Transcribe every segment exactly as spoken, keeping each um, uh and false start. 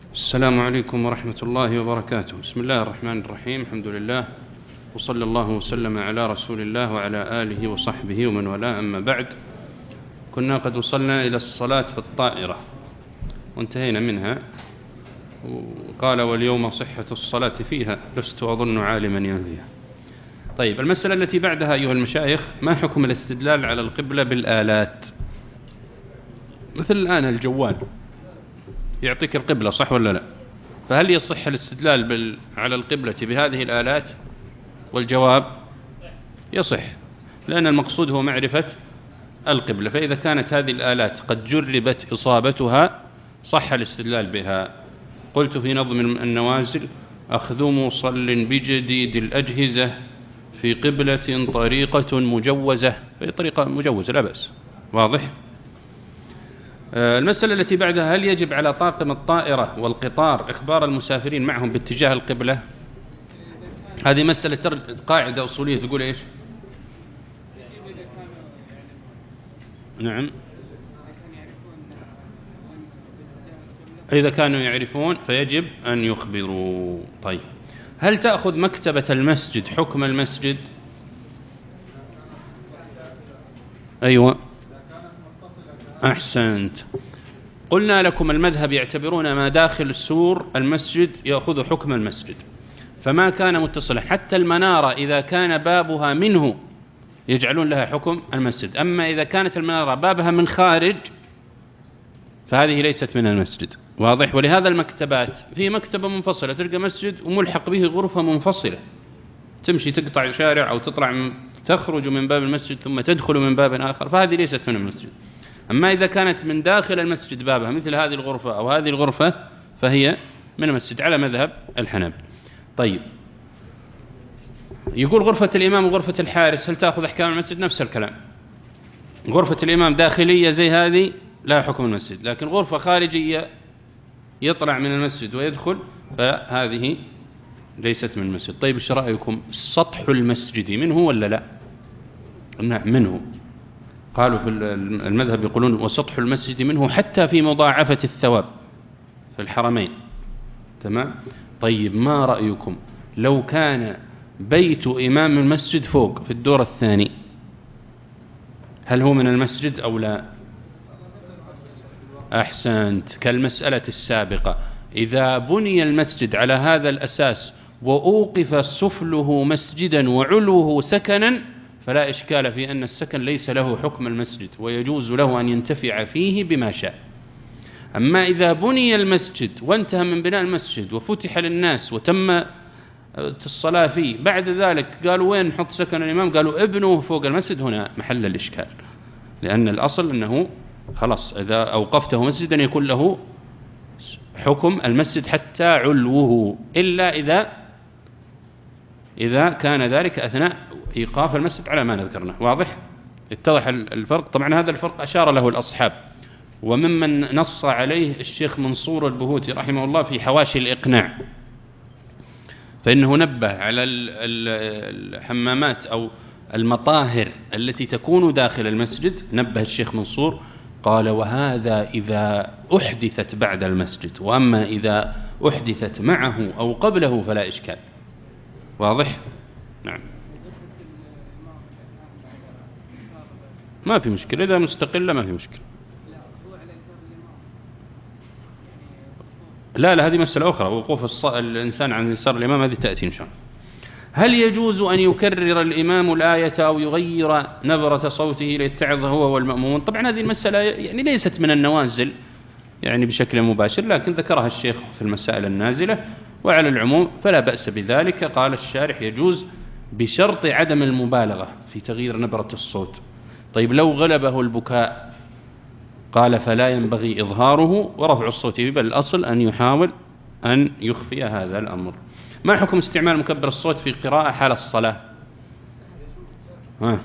السلام عليكم ورحمة الله وبركاته. بسم الله الرحمن الرحيم. الحمد لله وصلى الله وسلم على رسول الله وعلى آله وصحبه ومن والاه، أما بعد. كنا قد وصلنا إلى الصلاة في الطائرة وانتهينا منها، وقال واليوم صحة الصلاة فيها لست أظن عالما ينفيها. طيب، المسألة التي بعدها أيها المشايخ: ما حكم الاستدلال على القبلة بالآلات؟ مثل الآن الجوال يعطيك القبلة، صح ولا لا؟ فهل يصح الاستدلال بال... على القبلة بهذه الآلات؟ والجواب يصح، لأن المقصود هو معرفة القبلة. فإذا كانت هذه الآلات قد جربت إصابتها صح الاستدلال بها. قلت في نظم النوازل: أخذ مصل بجديد الأجهزة في قبلة طريقة مجوزة. في طريقة مجوزة لا بأس، واضح؟ المسألة التي بعدها: هل يجب على طاقم الطائرة والقطار إخبار المسافرين معهم باتجاه القبلة؟ هذه مسألة قاعدة أصولية تقول إيش؟ نعم، إذا كانوا يعرفون فيجب أن يخبروا. طيب، هل تأخذ مكتبة المسجد حكم المسجد؟ أيوة، أحسنت. قلنا لكم المذهب يعتبرون ما داخل السور المسجد يأخذ حكم المسجد، فما كان متصلا حتى المنارة إذا كان بابها منه يجعلون لها حكم المسجد. أما إذا كانت المنارة بابها من خارج فهذه ليست من المسجد، واضح؟ ولهذا المكتبات في مكتبة منفصلة، تلقى مسجد وملحق به غرفة منفصلة، تمشي تقطع شارع أو تطلع من تخرج من باب المسجد ثم تدخل من باب آخر، فهذه ليست من المسجد. أما إذا كانت من داخل المسجد بابها مثل هذه الغرفة أو هذه الغرفة فهي من المسجد على مذهب الحنابلة. طيب، يقول غرفة الإمام وغرفة الحارس هل تأخذ أحكام المسجد؟ نفس الكلام. غرفة الإمام داخلية زي هذه لا حكم المسجد، لكن غرفة خارجية يطلع من المسجد ويدخل فهذه ليست من المسجد. طيب، ايش رأيكم؟ سطح المسجد منه ولا لا؟ نعم منه. قالوا في المذهب يقولون وسطح المسجد منه حتى في مضاعفة الثواب في الحرمين. تمام. طيب، ما رأيكم لو كان بيت إمام المسجد فوق في الدور الثاني، هل هو من المسجد أو لا؟ أحسنت، كالمسألة السابقة. إذا بني المسجد على هذا الأساس وأوقف سفله مسجدا وعلوه سكنا فلا إشكال في أن السكن ليس له حكم المسجد ويجوز له أن ينتفع فيه بما شاء. أما إذا بني المسجد وانتهى من بناء المسجد وفتح للناس وتم الصلاة فيه، بعد ذلك قالوا وين نحط سكن الإمام؟ قالوا ابنوه فوق المسجد، هنا محل الإشكال، لأن الأصل أنه خلاص إذا أوقفته مسجدا يكون له حكم المسجد حتى علوه، إلا إذا إذا كان ذلك أثناء إيقاف المسجد على ما نذكرنا. واضح؟ اتضح الفرق. طبعا هذا الفرق أشار له الأصحاب، وممن نص عليه الشيخ منصور البهوتي رحمه الله في حواشي الإقناع، فإنه نبه على الحمامات أو المطاهر التي تكون داخل المسجد. نبه الشيخ منصور قال: وهذا إذا أحدثت بعد المسجد، وأما إذا أحدثت معه أو قبله فلا إشكال. واضح؟ نعم، ما في مشكلة، إذا مستقلة ما في مشكلة. لا لا، هذه مسألة أخرى، وقوف الص... الإنسان عن يسار الإمام هذه تأتي إن شاء الله. هل يجوز أن يكرر الإمام الآية أو يغير نبرة صوته ليتعظ هو والمأمومون؟ طبعا هذه المسألة يعني ليست من النوازل يعني بشكل مباشر، لكن ذكرها الشيخ في المسائل النازلة، وعلى العموم فلا بأس بذلك. قال الشارح: يجوز بشرط عدم المبالغة في تغيير نبرة الصوت. طيب، لو غلبه البكاء قال: فلا ينبغي إظهاره ورفع الصوت، بل الأصل أن يحاول أن يخفي هذا الأمر. ما حكم استعمال مكبر الصوت في قراءة حال الصلاة؟ ها.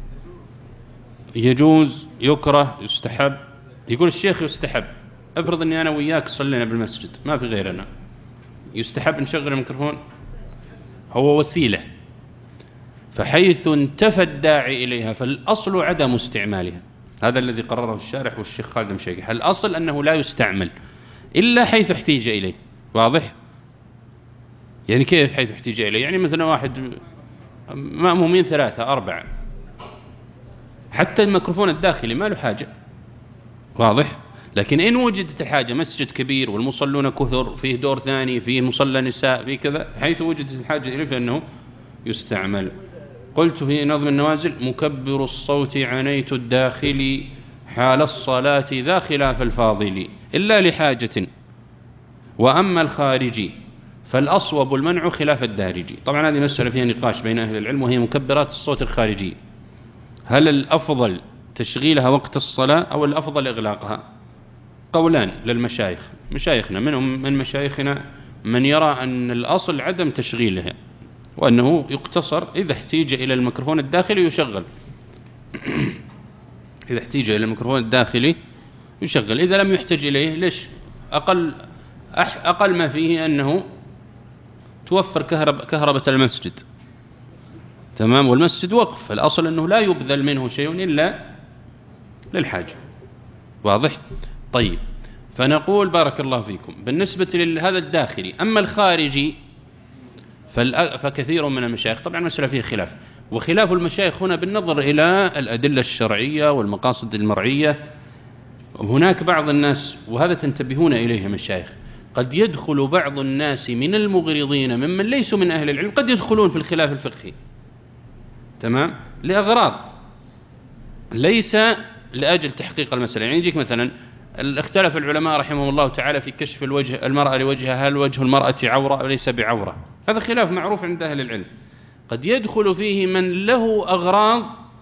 يجوز، يكره، يستحب؟ يقول الشيخ يستحب. افرض أني أنا وياك صلينا بالمسجد ما في غيرنا، يستحب نشغل الميكروفون؟ هو وسيلة، فحيث انتفى الداعي إليها فالأصل عدم استعمالها. هذا الذي قرره الشارح والشيخ خالد مشيخ. الأصل أنه لا يستعمل، إلا حيث احتيج إليه. واضح؟ يعني كيف حيث احتيج إليه؟ يعني مثلا واحد مأمومين ثلاثة أربعة، حتى الميكروفون الداخلي ما له حاجة. واضح؟ لكن إن وجدت الحاجة، مسجد كبير والمصلون كثر، فيه دور ثاني، فيه مصلى نساء، فيه كذا، حيث وجدت الحاجة إليه فإنه يستعمل. قلت في نظم النوازل: مكبر الصوت عنيت الداخلي حال الصلاة ذا خلاف الفاضل إلا لحاجة، وأما الخارجي فالأصوب المنع خلاف الدارجي. طبعا هذه مسألة فيها نقاش بين أهل العلم، وهي مكبرات الصوت الخارجي، هل الأفضل تشغيلها وقت الصلاة أو الأفضل إغلاقها؟ قولان للمشايخ، مشايخنا منهم من مشايخنا من يرى أن الأصل عدم تشغيلها، وأنه يقتصر إذا احتيج إلى الميكروفون الداخلي يشغل إذا احتيج إلى الميكروفون الداخلي يشغل، إذا لم يحتج إليه ليش؟ أقل أقل ما فيه أنه توفر كهرب كهربة المسجد، تمام، والمسجد وقف، الأصل أنه لا يبذل منه شيء إلا للحاجة. واضح؟ طيب، فنقول بارك الله فيكم بالنسبة لهذا الداخلي. أما الخارجي فكثير من المشايخ، طبعا مسألة فيه خلاف، وخلاف المشايخ هنا بالنظر إلى الأدلة الشرعية والمقاصد المرعية. هناك بعض الناس، وهذا تنتبهون إليه مشايخ، قد يدخل بعض الناس من المغرضين ممن ليسوا من أهل العلم، قد يدخلون في الخلاف الفقهي، تمام، لأغراض ليس لأجل تحقيق المسألة. يعني يجيك مثلا اختلف العلماء رحمهم الله تعالى في كشف الوجه المرأة لوجهها، هل وجه المرأة عورة أو ليس بعورة؟ هذا خلاف معروف عند أهل العلم. قد يدخل فيه من له أغراض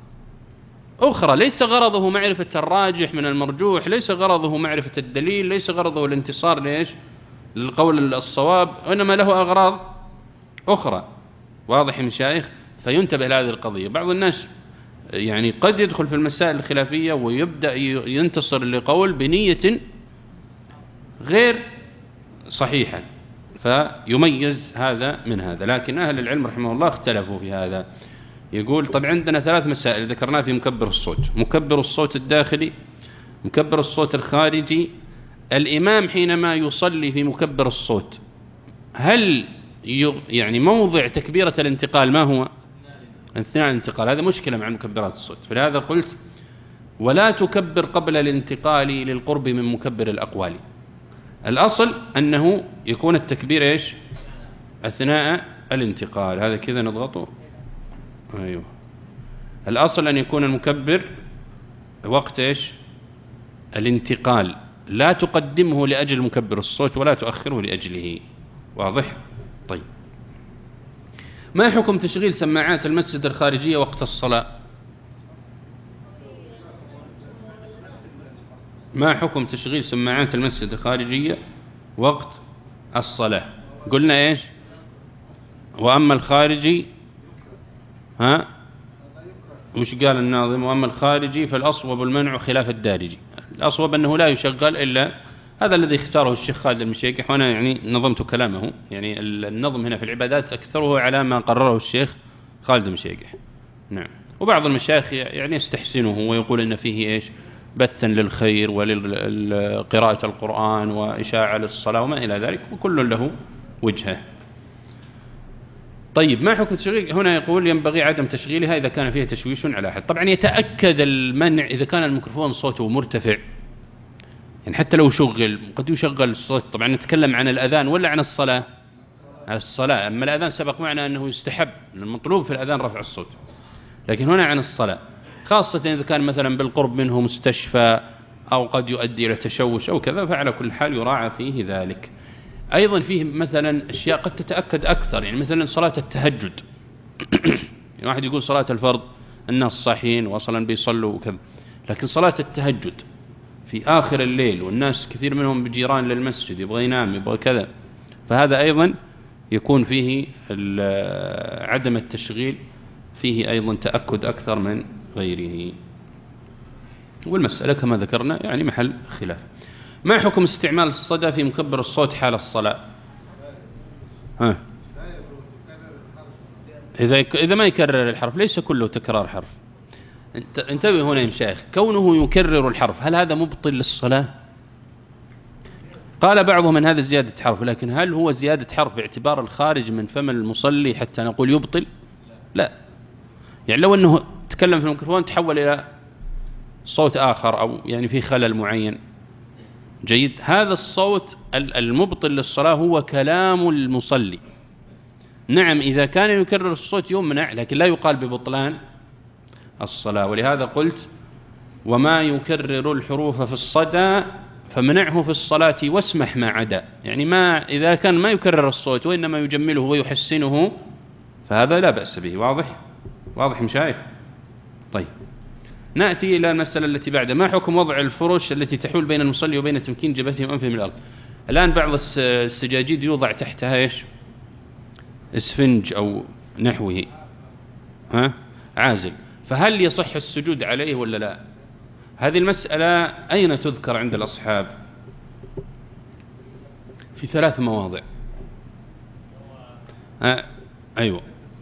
أخرى، ليس غرضه معرفة الراجح من المرجوح، ليس غرضه معرفة الدليل، ليس غرضه الانتصار ليش للقول الصواب، وإنما له أغراض أخرى. واضح يا مشايخ؟ فينتبه لهذه القضية. بعض الناس يعني قد يدخل في المسائل الخلافية ويبدأ ينتصر لقول بنية غير صحيحة، فيميز هذا من هذا. لكن أهل العلم رحمه الله اختلفوا في هذا. يقول طبعا عندنا ثلاث مسائل ذكرناها في مكبر الصوت: مكبر الصوت الداخلي، مكبر الصوت الخارجي. الإمام حينما يصلي في مكبر الصوت، هل يعني موضع تكبيرة الانتقال ما هو؟ اثناء الانتقال. هذا مشكلة مع مكبرات الصوت، فلهذا قلت ولا تكبر قبل الانتقال للقرب من مكبر الأقوال. الأصل أنه يكون التكبير إيش؟ أثناء الانتقال. هذا كذا نضغطه، أيوه. الأصل أن يكون المكبر وقت إيش؟ الانتقال، لا تقدمه لأجل مكبر الصوت ولا تؤخره لأجله. واضح؟ طيب، ما حكم تشغيل سماعات المسجد الخارجية وقت الصلاة؟ ما حكم تشغيل سماعات المسجد الخارجية وقت الصلاة؟ قلنا إيش؟ وأما الخارجي، ها وش قال الناظم؟ وأما الخارجي فالأصوب المنع خلاف الدارجي. الأصوب أنه لا يشغل إلا هذا الذي اختاره الشيخ خالد المشيكح، وأنا يعني نظمت كلامه. يعني النظم هنا في العبادات أكثره على ما قرره الشيخ خالد المشيكح، نعم. وبعض المشايخ يعني يستحسنه ويقول إن فيه إيش؟ بثا للخير ولقراءة القرآن وإشاعة للصلاة وما إلى ذلك، وكل له وجهه. طيب، ما حكم تشغيل؟ هنا يقول ينبغي عدم تشغيلها إذا كان فيها تشويش على أحد. طبعا يتأكد المنع إذا كان الميكروفون صوته مرتفع، يعني حتى لو شغل قد يشغل الصوت. طبعا نتكلم عن الأذان ولا عن الصلاة؟ عن الصلاة. أما الأذان سبق معنا أنه يستحب، المطلوب في الأذان رفع الصوت، لكن هنا عن الصلاة، خاصة إذا كان مثلا بالقرب منه مستشفى أو قد يؤدي إلى تشوش أو كذا، فعلى كل حال يراعى فيه ذلك. أيضا فيه مثلا أشياء قد تتأكد أكثر، يعني مثلا صلاة التهجد يعني واحد يقول صلاة الفرض الناس صاحيين وأصلا بيصلوا وكذا، لكن صلاة التهجد في آخر الليل والناس كثير منهم بجيران للمسجد، يبغى ينام يبغى كذا، فهذا أيضا يكون فيه عدم التشغيل، فيه أيضا تأكد أكثر من غيره. والمسألة كما ذكرنا يعني محل خلاف. ما حكم استعمال الصدى في مكبر الصوت حال الصلاة؟ ها. إذا إذا ما يكرر الحرف، ليس كله تكرار حرف. انتبه هنا يا مشايخ، كونه يكرر الحرف هل هذا مبطل للصلاة؟ قال بعضهم من هذا زيادة حرف، لكن هل هو زيادة حرف باعتبار الخارج من فم المصلي حتى نقول يبطل؟ لا، يعني لو أنه تكلم في الميكروفون تحول إلى صوت آخر أو يعني في خلل معين، جيد، هذا الصوت المبطل للصلاة هو كلام المصلي. نعم إذا كان يكرر الصوت يمنع، لكن لا يقال ببطلان الصلاة. ولهذا قلت وما يكرر الحروف في الصدى فمنعه في الصلاة واسمح ما عدا، يعني ما إذا كان ما يكرر الصوت وإنما يجمله ويحسنه فهذا لا بأس به. واضح؟ واضح مشايخ؟ طيب نأتي إلى المسألة التي بعدها، ما حكم وضع الفرش التي تحول بين المصلي وبين تمكين جبهته وأنفه من الأرض؟ الآن بعض السجاجيد يوضع تحتها إيش؟ اسفنج أو نحوه، ها؟ عازل، فهل يصح السجود عليه ولا لا؟ هذه المسألة أين تذكر عند الأصحاب؟ في ثلاث مواضع. أه أيوة،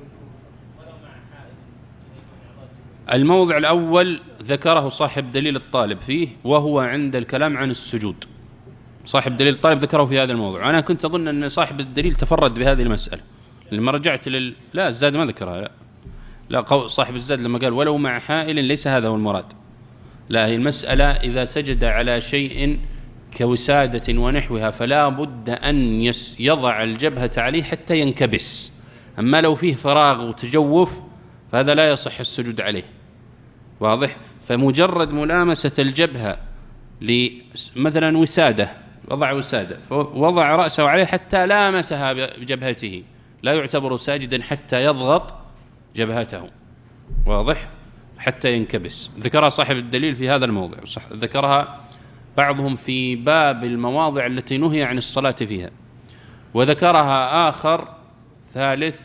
الموضع الأول ذكره صاحب دليل الطالب فيه، وهو عند الكلام عن السجود. صاحب دليل الطالب ذكره في هذا الموضوع. أنا كنت أظن أن صاحب الدليل تفرد بهذه المسألة، لما رجعت لل... لا الزاد ما ذكرها، لا لا قول صاحب الزاد لما قال ولو مع حائل ليس هذا هو المراد. لا، هي المسألة إذا سجد على شيء كوسادة ونحوها فلا بد أن يضع الجبهة عليه حتى ينكبس، أما لو فيه فراغ وتجوف فهذا لا يصح السجود عليه. واضح؟ فمجرد ملامسة الجبهة مثلا وسادة، وضع وسادة فوضع رأسه عليه حتى لامسها بجبهته لا يعتبر ساجدا حتى يضغط جبهته. واضح؟ حتى ينكبس. ذكرها صاحب الدليل في هذا الموضع، ذكرها بعضهم في باب المواضع التي نهي عن الصلاة فيها، وذكرها آخر ثالث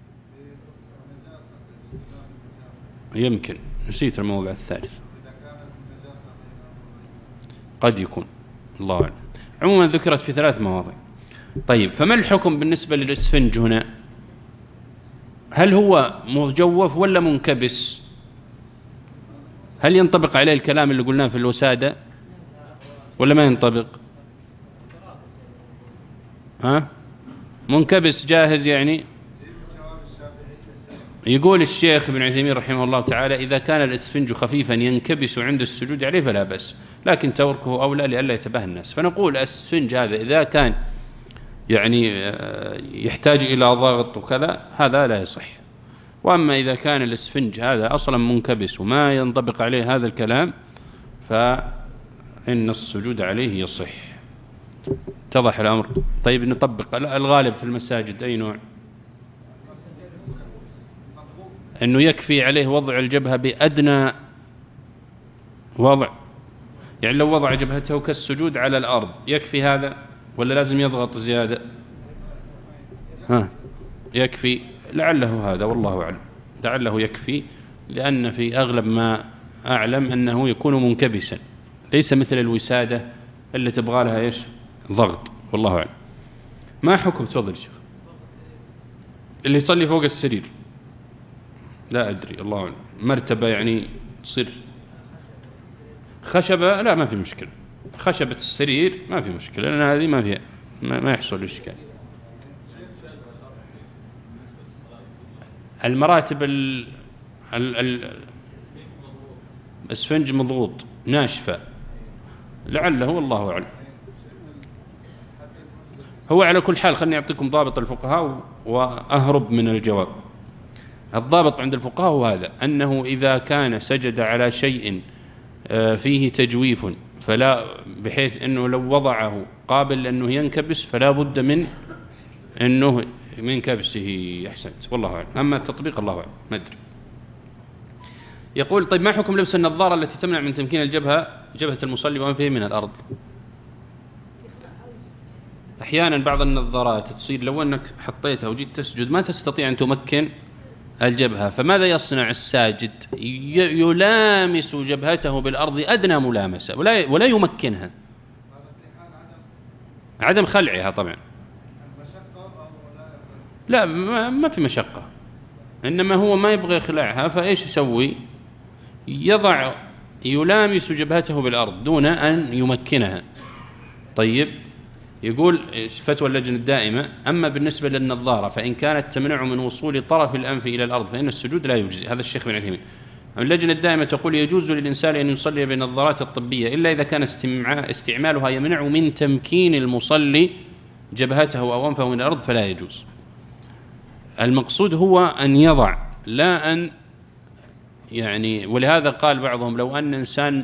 يمكن نسيت الموضع الثالث، قد يكون، الله أعلم. عموما ذكرت في ثلاث مواضع. طيب فما الحكم بالنسبة للإسفنج هنا؟ هل هو مجوف ولا منكبس؟ هل ينطبق عليه الكلام اللي قلناه في الوسادة ولا ما ينطبق؟ ها؟ منكبس جاهز يعني. يقول الشيخ ابن عثيمين رحمه الله تعالى إذا كان الإسفنج خفيفا ينكبس عند السجود عليه فلا بأس، لكن تركه أولى لئلا يتباهى الناس. فنقول الإسفنج هذا إذا كان يعني يحتاج إلى ضغط وكذا هذا لا يصح، وأما إذا كان الإسفنج هذا أصلا منكبس وما ينطبق عليه هذا الكلام فإن السجود عليه يصح. اتضح الأمر؟ طيب نطبق الغالب في المساجد أي نوع؟ أنه يكفي عليه وضع الجبهة بأدنى وضع، يعني لو وضع جبهته كالسجود على الأرض يكفي هذا ولا لازم يضغط زيادة؟ ها يكفي، لعله هذا والله أعلم، لعله يكفي، لأن في أغلب ما أعلم أنه يكون منكبسا، ليس مثل الوسادة اللي تبغى لها إيش؟ ضغط، والله أعلم. ما حكم تفضل شيخ اللي يصلي فوق السرير؟ لا أدري، الله أعلم، مرتبة يعني تصير خشبة، لا ما في مشكلة، خشبة السرير ما في مشكلة، لأن هذه ما فيها ما, ما يحصل إشكال. المراتب ال ال ال الاسفنج مضغوط ناشفة، لعله والله أعلم. هو على كل حال خلني أعطيكم ضابط الفقهاء وأهرب من الجواب. الضابط عند الفقهاء هو هذا، أنه إذا كان سجد على شيء فيه تجويف فلا، بحيث أنه لو وضعه قابل أنه ينكبس فلا بد من أنه من كبسه. أحسنت والله أعلم. أما التطبيق الله أعلم ما أدري. يقول طيب ما حكم لبس النظارة التي تمنع من تمكين الجبهة جبهة المصلي وأنفه من الأرض؟ أحيانا بعض النظارات تصير لو أنك حطيتها وجيت تسجد ما تستطيع أن تمكن الجبهة، فماذا يصنع الساجد؟ يلامس جبهته بالأرض أدنى ملامسة ولا ولا يمكنها، عدم خلعها طبعا. لا ما في مشقة، إنما هو ما يبغى يخلعها، فإيش يسوي؟ يضع يلامس جبهته بالأرض دون أن يمكنها. طيب يقول فتوى اللجنة الدائمة: أما بالنسبة للنظارة فإن كانت تمنع من وصول طرف الأنف إلى الأرض فإن السجود لا يجزي. هذا الشيخ بن عثيمين. اللجنة الدائمة تقول: يجوز للإنسان أن يصلي بالنظارات الطبية إلا إذا كان استعمالها يمنع من تمكين المصلي جبهته أو أنفه من الأرض فلا يجوز. المقصود هو أن يضع، لا أن يعني، ولهذا قال بعضهم: لو أن إنسان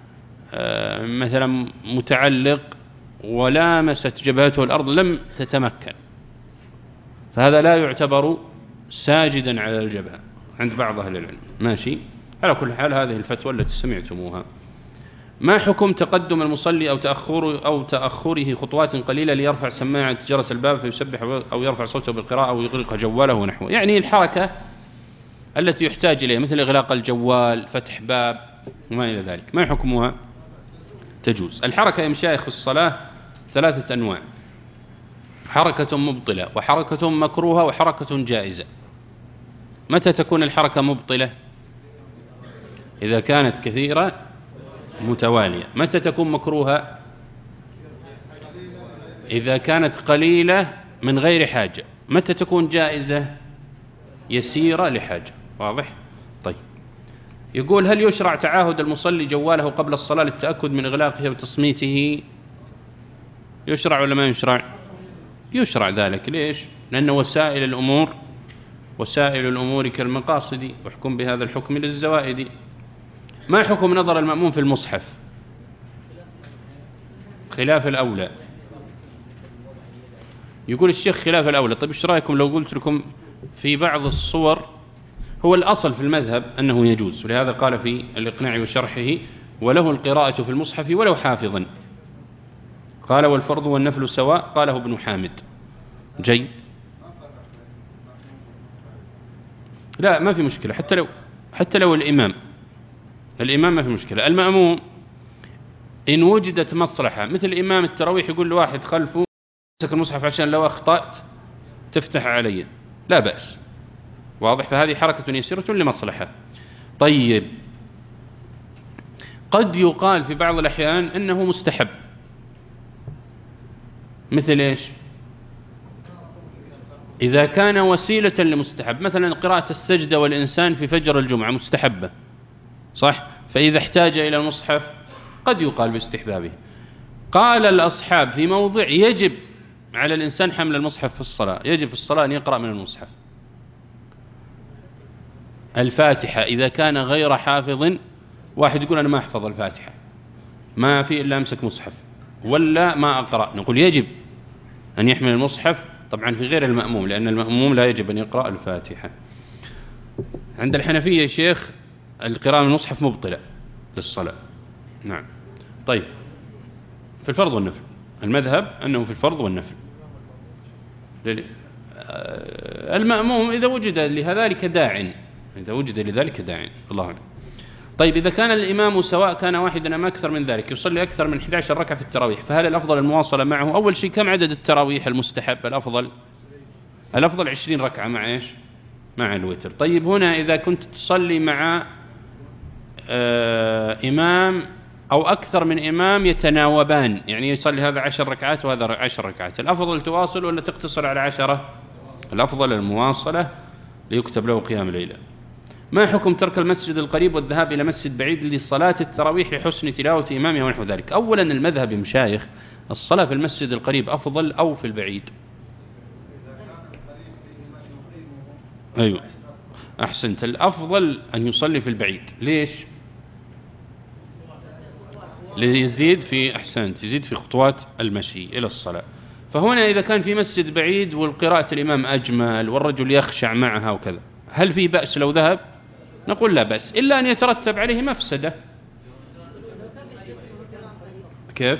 مثلا متعلق ولامست جبهته الأرض لم تتمكن، فهذا لا يعتبر ساجدا على الجبهة عند بعض أهل العلم. ماشي. على كل حال هذه الفتوى التي سمعتموها. ما حكم تقدم المصلي أو تأخره أو تأخره خطوات قليلة ليرفع سماعة جرس الباب فيسبح أو يرفع صوته بالقراءة أو يغلق جواله ونحوه؟ يعني الحركة التي يحتاج إليها مثل إغلاق الجوال، فتح باب وما إلى ذلك، ما حكمها؟ تجوز. الحركة يا مشايخ في الصلاة ثلاثة أنواع: حركة مبطلة وحركة مكروهة وحركة جائزة. متى تكون الحركة مبطلة؟ إذا كانت كثيرة متوالية. متى تكون مكروهة؟ إذا كانت قليلة من غير حاجة. متى تكون جائزة؟ يسيرة لحاجة. واضح؟ طيب. يقول: هل يشرع تعاهد المصلي جواله قبل الصلاة للتأكد من إغلاقه وتصميته؟ يشرع ولا ما يشرع؟ يشرع ذلك. ليش؟ لأن وسائل الأمور وسائل الأمور كالمقاصد، واحكم بهذا الحكم للزوائد. ما حكم نظر المأموم في المصحف؟ خلاف الأولى. يقول الشيخ: خلاف الأولى. طيب إيش رأيكم لو قلت لكم في بعض الصور؟ هو الأصل في المذهب أنه يجوز، ولهذا قال في الإقناع وشرحه: وله القراءة في المصحف ولو حافظا. قال: والفرض والنفل سواء. قاله ابن حامد. جيد. لا، ما في مشكلة. حتى لو حتى لو الإمام الإمام ما في مشكلة. المأموم إن وجدت مصلحة، مثل إمام التراويح يقول لواحد خلفه: امسك المصحف عشان لو أخطأت تفتح علي، لا بأس. واضح؟ فهذه حركة يسيرة لمصلحة. طيب، قد يقال في بعض الأحيان أنه مستحب، مثل إيش؟ إذا كان وسيلة لمستحب، مثلا قراءة السجدة والإنسان في فجر الجمعة مستحبة، صح؟ فإذا احتاج إلى المصحف قد يقال باستحبابه. قال الأصحاب في موضع: يجب على الإنسان حمل المصحف في الصلاة، يجب في الصلاة أن يقرأ من المصحف. الفاتحة إذا كان غير حافظ، واحد يقول: أنا ما أحفظ الفاتحة، ما في إلا أمسك مصحف ولا ما أقرأ، نقول يجب أن يحمل المصحف، طبعا في غير المأموم، لأن المأموم لا يجب أن يقرأ الفاتحة. عند الحنفية يا شيخ القراءة من المصحف مبطلة للصلاة. نعم. طيب، في الفرض والنفل المذهب أنه في الفرض والنفل. المأموم إذا وجد لذلك داع، إذا وجد لذلك داع، الله أعلم. طيب، إذا كان الإمام سواء كان واحدا أم أكثر من ذلك يصلي أكثر من إحدى عشرة ركعة في التراويح، فهل الأفضل المواصلة معه؟ أول شيء، كم عدد التراويح المستحب؟ الأفضل الأفضل عشرين ركعة مع إيش؟ مع الوتر. طيب، هنا إذا كنت تصلي مع آه إمام أو أكثر من إمام يتناوبان، يعني يصلي هذا عشر ركعات وهذا عشر ركعات، الأفضل تواصل ولا تقتصر على عشرة؟ الأفضل المواصلة ليكتب له قيام ليلة. ما حكم ترك المسجد القريب والذهاب إلى مسجد بعيد لصلاة التراويح لحسن تلاوة إمامها ونحو ذلك؟ أولا المذهب يا مشايخ الصلاة في المسجد القريب أفضل أو في البعيد؟ أيوة، أحسنت. الأفضل أن يصلي في البعيد. ليش؟ ليزيد في أحسنت يزيد في خطوات المشي إلى الصلاة. فهنا إذا كان في مسجد بعيد والقراءة الإمام أجمل والرجل يخشع معها وكذا، هل في بأس لو ذهب؟ نقول لا بأس، إلا أن يترتب عليه مفسدة. كيف؟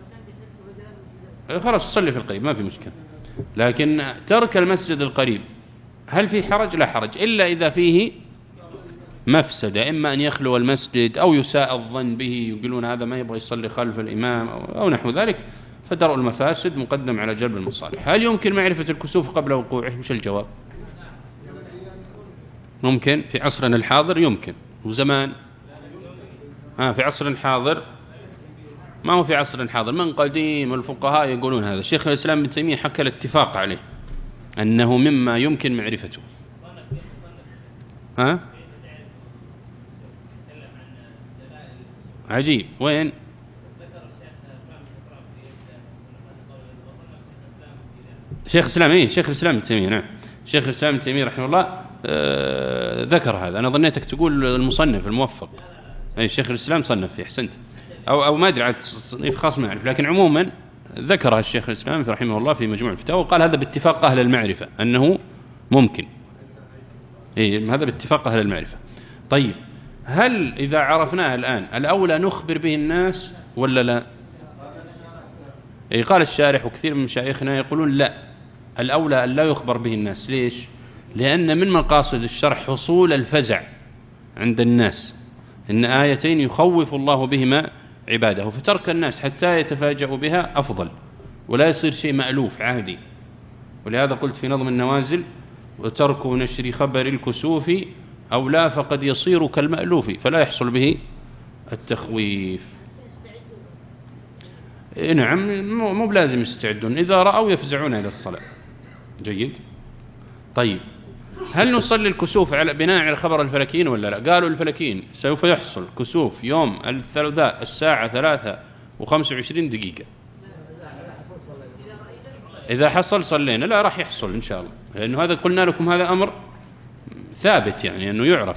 خلاص صلي في القريب ما في مشكلة. لكن ترك المسجد القريب هل في حرج؟ لا حرج، إلا إذا فيه مفسدة، إما أن يخلو المسجد أو يساء الظن به، يقولون هذا ما يبغى يصلي خلف الإمام أو نحو ذلك، فدرء المفاسد مقدم على جلب المصالح. هل يمكن معرفة الكسوف قبل وقوعه؟ مش الجواب؟ ممكن في عصرنا الحاضر، يمكن. وزمان آه في عصرنا الحاضر ما هو في عصر حاضر، من قديم الفقهاء يقولون هذا. شيخ الإسلام ابن تيمية حكى الاتفاق عليه أنه مما يمكن معرفته. ها؟ عجيب. وين؟ شيخ الإسلام إيه شيخ الإسلام ابن تيمية. نعم شيخ الإسلام ابن تيمية رحمه الله آه ذكر هذا. أنا ظنيتك تقول المصنف الموفق. أي شيخ الإسلام صنف فيه. أحسنت. أو أو ما أدري على تصنيف خاص ما أعرف، لكن عموما ذكرها الشيخ الإسلام رحمه الله في مجموع الفتاوى وقال هذا باتفاق أهل المعرفة أنه ممكن. إيه هذا باتفاق أهل المعرفة. طيب هل إذا عرفناه الآن الأولى نخبر به الناس ولا لا؟ إيه قال الشارح وكثير من مشايخنا يقولون لا، الأولى أن لا يخبر به الناس. ليش؟ لأن من مقاصد الشرح حصول الفزع عند الناس، إن آيتين يخوف الله بهما عباده، فترك الناس حتى يتفاجئوا بها أفضل ولا يصير شيء مألوف عادي. ولهذا قلت في نظم النوازل وترك نشر خبر الكسوف أو لا فقد يصير كالمألوف فلا يحصل به التخويف. نعم مو بلازم يستعدون، إذا رأوا يفزعون إلى الصلاة. جيد. طيب هل نصلي الكسوف على بناء على خبر الفلكيين ولا لا؟ قالوا الفلكيين سوف يحصل كسوف يوم الثلاثاء الساعة ثلاثة وخمسة وعشرين دقيقة. إذا حصل صلينا، لا راح يحصل إن شاء الله، لأنه هذا قلنا لكم هذا أمر ثابت يعني أنه يعرف.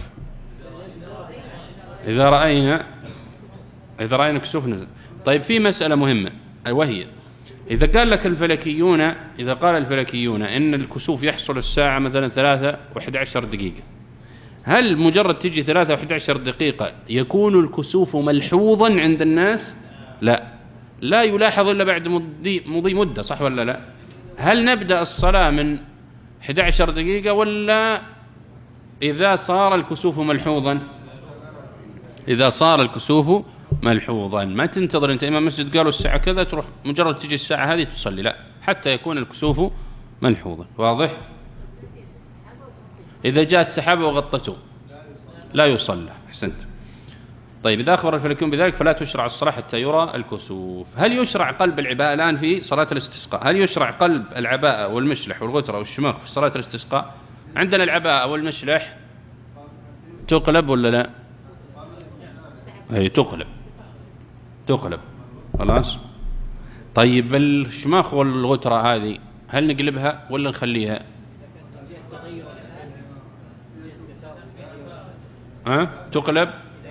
إذا رأينا إذا رأينا كسوف نزل. طيب في مسألة مهمة وهي إذا قال لك الفلكيون إذا قال الفلكيون إن الكسوف يحصل الساعة مثلا ثلاثة وأحد عشر دقيقة، هل مجرد تجي ثلاثة وأحد عشر دقيقة يكون الكسوف ملحوظا عند الناس؟ لا، لا يلاحظ إلا بعد مضي, مضي مدة، صح ولا لا؟ هل نبدأ الصلاة من أحد عشر دقيقة ولا إذا صار الكسوف ملحوظا؟ إذا صار الكسوف ملحوظا. ما تنتظر أنت إمام مسجد قالوا الساعة كذا تروح مجرد تجي الساعة هذه تصلي، لا، حتى يكون الكسوف ملحوظا. واضح؟ إذا جاءت سحابة وغطته لا يصلى. أحسنت. طيب إذا أخبر الفلكيون بذلك فلا تشرع الصلاة حتى يرى الكسوف. هل يشرع قلب العباءة الآن في صلاة الاستسقاء؟ هل يشرع قلب العباءة والمشلح والغترة والشماغ في صلاة الاستسقاء؟ عندنا العباءة والمشلح تقلب ولا لا؟ هي تقلب تقلب خلاص. طيب الشماخ والغترة هذه هل نقلبها ولا نخليها؟ ها؟ تقلب.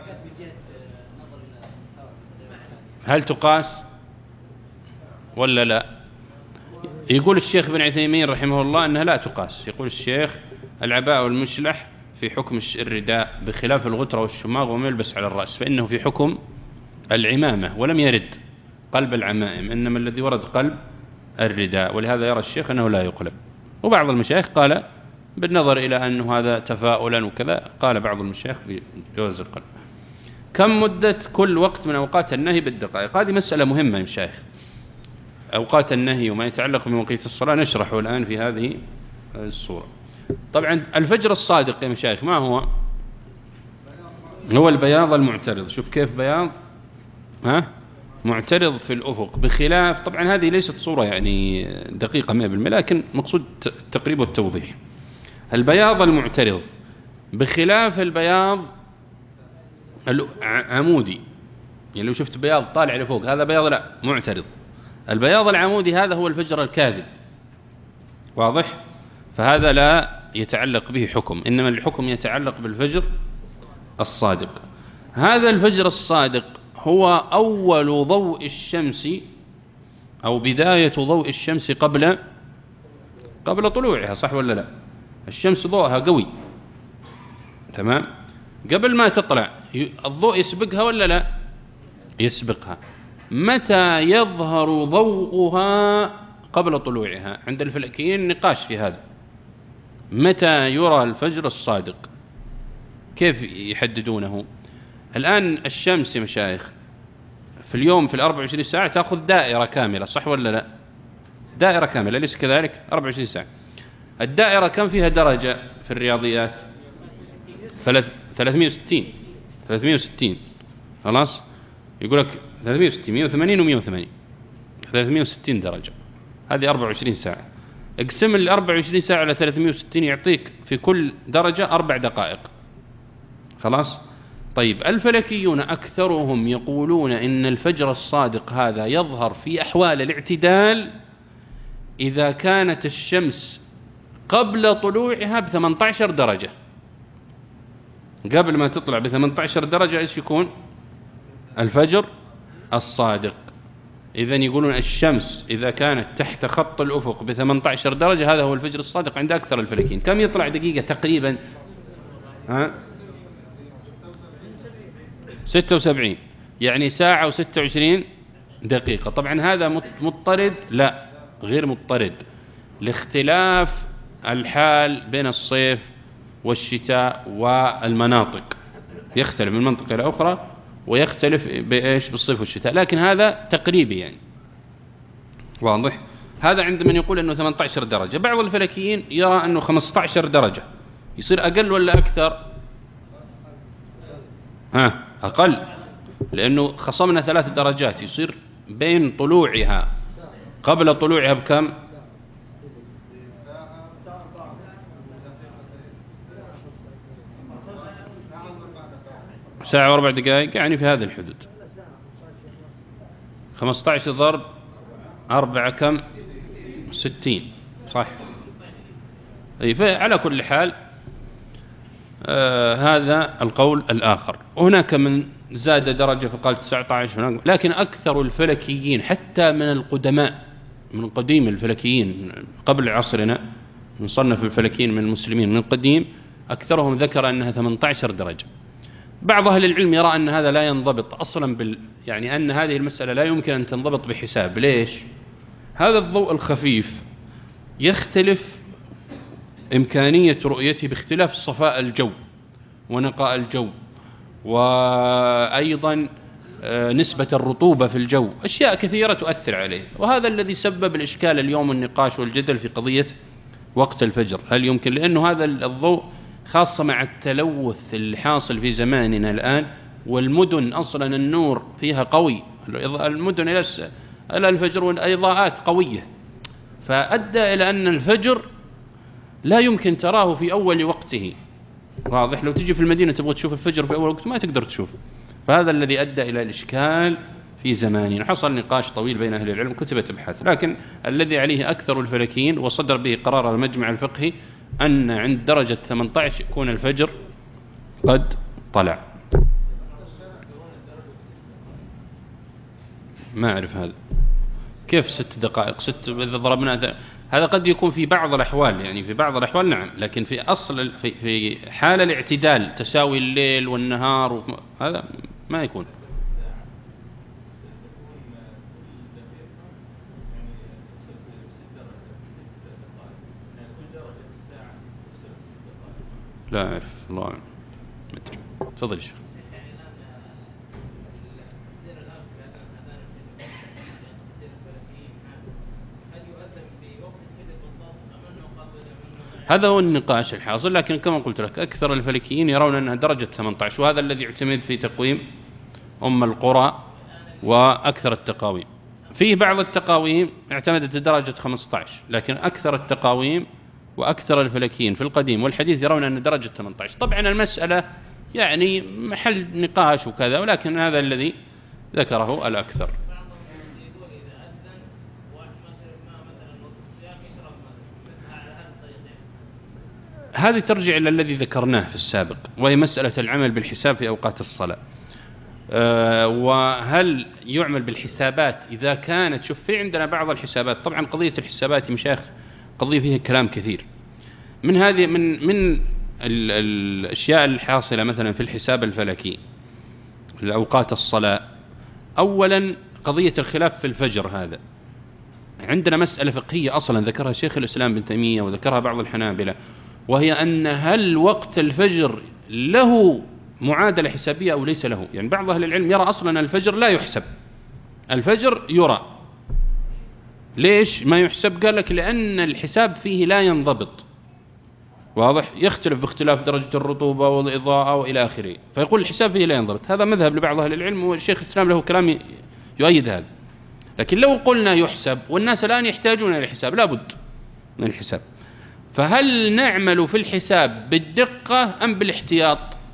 هل تقاس ولا لا؟ يقول الشيخ بن عثيمين رحمه الله أنها لا تقاس. يقول الشيخ العباء والمشلح في حكم الرداء بخلاف الغترة والشماغ وما يلبس على الرأس، فإنه في حكم العمامة ولم يرد قلب العمائم، إنما الذي ورد قلب الرداء، ولهذا يرى الشيخ أنه لا يقلب. وبعض المشايخ قال بالنظر إلى أنه هذا تفاؤلا وكذا، قال بعض المشايخ بجواز القلب. كم مدة كل وقت من أوقات النهي بالدقائق؟ هذه مسألة مهمة يا مشايخ. أوقات النهي وما يتعلق بمواقيت الصلاة نشرحه الآن في هذه الصورة. طبعا الفجر الصادق يا مشايخ ما هو؟ هو البياض المعترض. شوف كيف بياض ها معترض في الأفق، بخلاف طبعا هذه ليست صورة يعني دقيقة مئة بالمئة، لكن مقصود التقريب والتوضيح. البياض المعترض بخلاف البياض العمودي، يعني لو شفت بياض طالع لفوق هذا بياض لا معترض. البياض العمودي هذا هو الفجر الكاذب. واضح؟ فهذا لا يتعلق به حكم، إنما الحكم يتعلق بالفجر الصادق. هذا الفجر الصادق هو أول ضوء الشمس أو بداية ضوء الشمس قبل قبل طلوعها، صح ولا لا؟ الشمس ضوءها قوي تمام، قبل ما تطلع الضوء يسبقها ولا لا؟ يسبقها. متى يظهر ضوءها قبل طلوعها؟ عند الفلكيين نقاش في هذا، متى يرى الفجر الصادق؟ كيف يحددونه؟ الآن الشمس يا مشايخ في اليوم في الأربع وعشرين ساعة تأخذ دائرة كاملة، صح ولا لا؟ دائرة كاملة ليس كذلك؟ أربع وعشرين ساعة. الدائرة كم فيها درجة في الرياضيات؟ ثلاثمئة وستين ثلاثمئة وستين خلاص. يقول لك ثلاثمائة وستين مئة وثمانين ومئة وثمانين ثلاثمائة وستين درجة، هذه أربعة وعشرين ساعة. اقسم ال أربعة وعشرين ساعة على ثلاثمائة وستين يعطيك في كل درجة أربع دقائق. خلاص. طيب الفلكيون أكثرهم يقولون إن الفجر الصادق هذا يظهر في أحوال الاعتدال إذا كانت الشمس قبل طلوعها بثمانية عشر درجة. قبل ما تطلع بثمانية عشر درجة إيش يكون؟ الفجر الصادق. إذن يقولون الشمس إذا كانت تحت خط الأفق بثمانية عشر درجة هذا هو الفجر الصادق عند أكثر الفلكيين. كم يطلع دقيقة تقريبا؟ ها؟ ستة وسبعين، يعني ساعة وستة وعشرين دقيقة. طبعا هذا مضطرد؟ لا، غير مضطرد، لاختلاف الحال بين الصيف والشتاء والمناطق، يختلف من منطقة إلى أخرى ويختلف بإيش؟ بالصيف والشتاء، لكن هذا تقريبي يعني واضح. هذا عند من يقول أنه ثمانية عشر درجة. بعض الفلكيين يرى أنه خمسة عشر درجة. يصير أقل ولا أكثر؟ ها أقل، لأنه خصمنا ثلاث درجات، يصير بين طلوعها قبل طلوعها بكم؟ ساعة واربع دقائق، يعني في هذه الحدود. خمسة عشر ضرب أربعة كم؟ ستين، صح. على كل حال آه هذا القول الآخر. هناك من زاد درجة فقال تسعة عشر، لكن أكثر الفلكيين حتى من القدماء، من قديم الفلكيين قبل عصرنا، نصنف الفلكيين من المسلمين من القديم، أكثرهم ذكر أنها ثمانية عشر درجة. بعض أهل العلم يرى أن هذا لا ينضبط أصلا بال... يعني أن هذه المسألة لا يمكن أن تنضبط بحساب. ليش؟ هذا الضوء الخفيف يختلف إمكانية رؤيته باختلاف صفاء الجو ونقاء الجو، وأيضا نسبة الرطوبة في الجو، أشياء كثيرة تؤثر عليه. وهذا الذي سبب الإشكال اليوم والنقاش والجدل في قضية وقت الفجر، هل يمكن؟ لأنه هذا الضوء خاصة مع التلوث الحاصل في زماننا الآن، والمدن أصلا النور فيها قوي، المدن إلى الفجر والإضاءات قوية، فأدى إلى أن الفجر لا يمكن تراه في أول وقته. واضح؟ لو تجي في المدينة تبغى تشوف الفجر في أول وقت ما تقدر تشوفه. فهذا الذي أدى إلى الإشكال في زماننا. حصل نقاش طويل بين أهل العلم، كتبت أبحاث، لكن الذي عليه أكثر الفلكيين وصدر به قرار المجمع الفقهي أن عند درجة ثمانية عشر يكون الفجر قد طلع. ما أعرف هذا كيف ست دقائق، ست إذا ضربنا هذا قد يكون في بعض الأحوال، يعني في بعض الأحوال نعم، لكن في أصل في, في حال الاعتدال تساوي الليل والنهار هذا ما يكون. لا أعرف، الله أعلم. تفضل يا شيخ. هذا هو النقاش الحاصل، لكن كما قلت لك أكثر الفلكيين يرون أنها درجة ثمانية عشر، وهذا الذي يعتمد في تقويم أم القرى وأكثر التقاويم. فيه بعض التقاويم اعتمدت درجة خمسة عشر، لكن أكثر التقاويم وأكثر الفلكيين في القديم والحديث يرون أن درجة ثمانية عشر. طبعا المسألة يعني محل نقاش وكذا، ولكن هذا الذي ذكره الأكثر. هذه ترجع إلى الذي ذكرناه في السابق، وهي مسألة العمل بالحساب في أوقات الصلاة. أه وهل يعمل بالحسابات إذا كانت، شوف في عندنا بعض الحسابات، طبعا قضية الحسابات مشايخ قضية فيها كلام كثير. من هذه من من الأشياء الحاصلة مثلا في الحساب الفلكي لأوقات الصلاة، أولا قضية الخلاف في الفجر. هذا عندنا مسألة فقهية أصلا ذكرها شيخ الإسلام بن تيمية وذكرها بعض الحنابلة، وهي أن هل وقت الفجر له معادلة حسابية أو ليس له. يعني بعض أهل العلم يرى أصلا الفجر لا يحسب، الفجر يرى. ليش ما يحسب؟ قال لك لأن الحساب فيه لا ينضبط، واضح؟ يختلف باختلاف درجة الرطوبة والإضاءة وإلى آخره، فيقول الحساب فيه لا ينضبط. هذا مذهب لبعض أهل العلم، والشيخ الإسلام له كلام يؤيد هذا. لكن لو قلنا يحسب، والناس الآن يحتاجون إلى الحساب، لا بد من الحساب، فهل نعمل في الحساب بالدقة أم بالاحتياط؟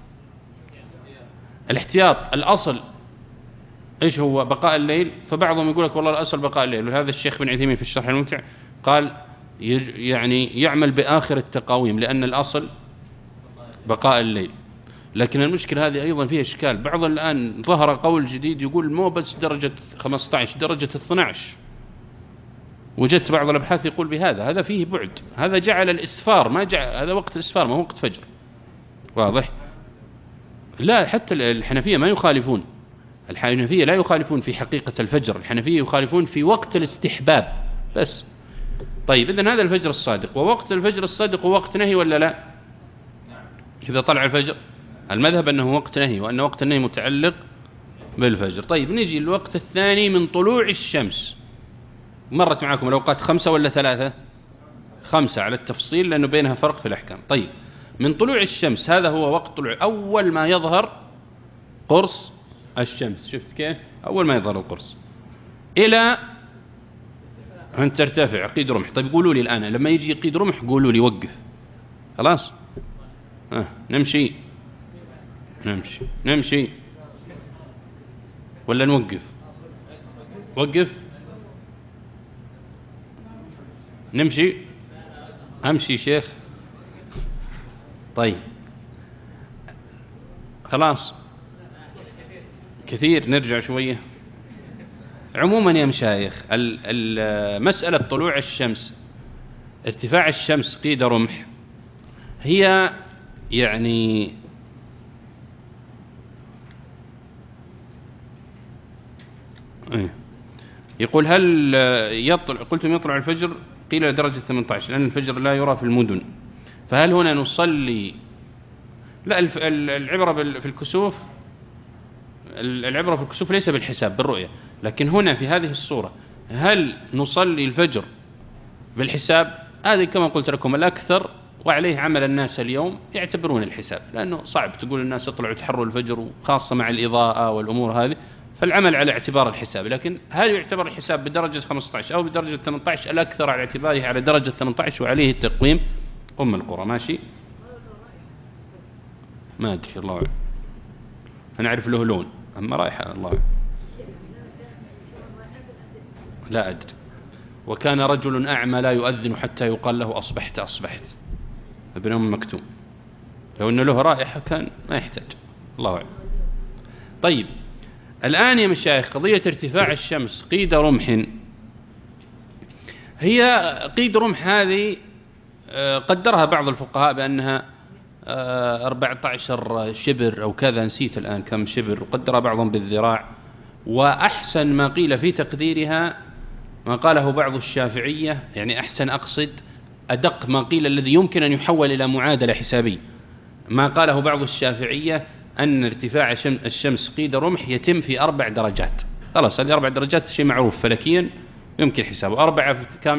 الاحتياط الأصل إيش هو؟ بقاء الليل. فبعضهم يقول لك والله الأصل بقاء الليل، وهذا الشيخ بن عثيمين في الشرح الممتع قال يعني يعمل بآخر التقاويم، لأن الأصل بقاء الليل. لكن المشكلة هذه أيضا فيها إشكال. بعض الآن ظهر قول جديد يقول مو بس درجة خمسة عشر، درجة اثني عشر. وجدت بعض الأبحاث يقول بهذا، هذا فيه بعد، هذا جعل الإسفار ما جعل، هذا وقت الإسفار ما هو وقت فجر. واضح؟ لا، حتى الحنفية ما يخالفون، الحنفية لا يخالفون في حقيقة الفجر، الحنفية يخالفون في وقت الاستحباب بس. طيب إذن هذا الفجر الصادق، ووقت الفجر الصادق هو وقت نهي ولا لا؟ إذا طلع الفجر المذهب أنه وقت نهي، وأن وقت النهي متعلق بالفجر. طيب نجي الوقت الثاني من طلوع الشمس. مرت معكم الأوقات خمسة ولا ثلاثة؟ خمسة على التفصيل لأنه بينها فرق في الأحكام. طيب من طلوع الشمس، هذا هو وقت طلوع، أول ما يظهر قرص الشمس، شفت كيف؟ أول ما يظهر القرص إلى أن ترتفع قيد رمح. طيب قولوا لي الآن لما يجي قيد رمح قولوا لي وقف، خلاص آه. نمشي نمشي نمشي ولا نوقف؟ وقف، نمشي، أمشي شيخ. طيب خلاص كثير، نرجع شوية. عموما يا مشايخ، مسألة طلوع الشمس ارتفاع الشمس قيد رمح هي يعني يقول هل يطلع، قلتم يطلع الفجر، قيل درجة ثمانية عشر لأن الفجر لا يرى في المدن، فهل هنا نصلي؟ لا، العبرة في الكسوف، العبرة في الكسوف ليس بالحساب، بالرؤية. لكن هنا في هذه الصورة هل نصلي الفجر بالحساب؟ هذه كما قلت لكم الأكثر وعليه عمل الناس اليوم يعتبرون الحساب، لأنه صعب تقول الناس يطلعوا تحروا الفجر، وخاصة مع الإضاءة والأمور هذه، فالعمل على اعتبار الحساب. لكن هل يعتبر الحساب بدرجة خمسة عشر أو بدرجة ثمانية عشر؟ الأكثر على اعتباره على درجة ثمانية عشر، وعليه التقويم أم القرى. ماشي؟ ما أدري، الله أعلم، أنا أعرف له لون، أما رائحة الله أعلم لا أدري. وكان رجل أعمى لا يؤذن حتى يقال له أصبحت أصبحت، ابن أم مكتوم، لو أنه له رائحة كان ما يحتاج، الله أعلم. طيب الآن يا مشايخ، قضية ارتفاع الشمس قيد رمح، هي قيد رمح هذه قدرها بعض الفقهاء بأنها أربعة عشر شبر أو كذا، نسيت الآن كم شبر، وقدرها بعضهم بالذراع. وأحسن ما قيل في تقديرها ما قاله بعض الشافعية، يعني أحسن أقصد أدق ما قيل الذي يمكن أن يحول إلى معادلة حسابية، ما قاله بعض الشافعية أن ارتفاع الشمس قيد رمح يتم في أربع درجات. خلاص هذه أربع درجات شيء معروف فلكيا يمكن حسابه. أربعة في كم؟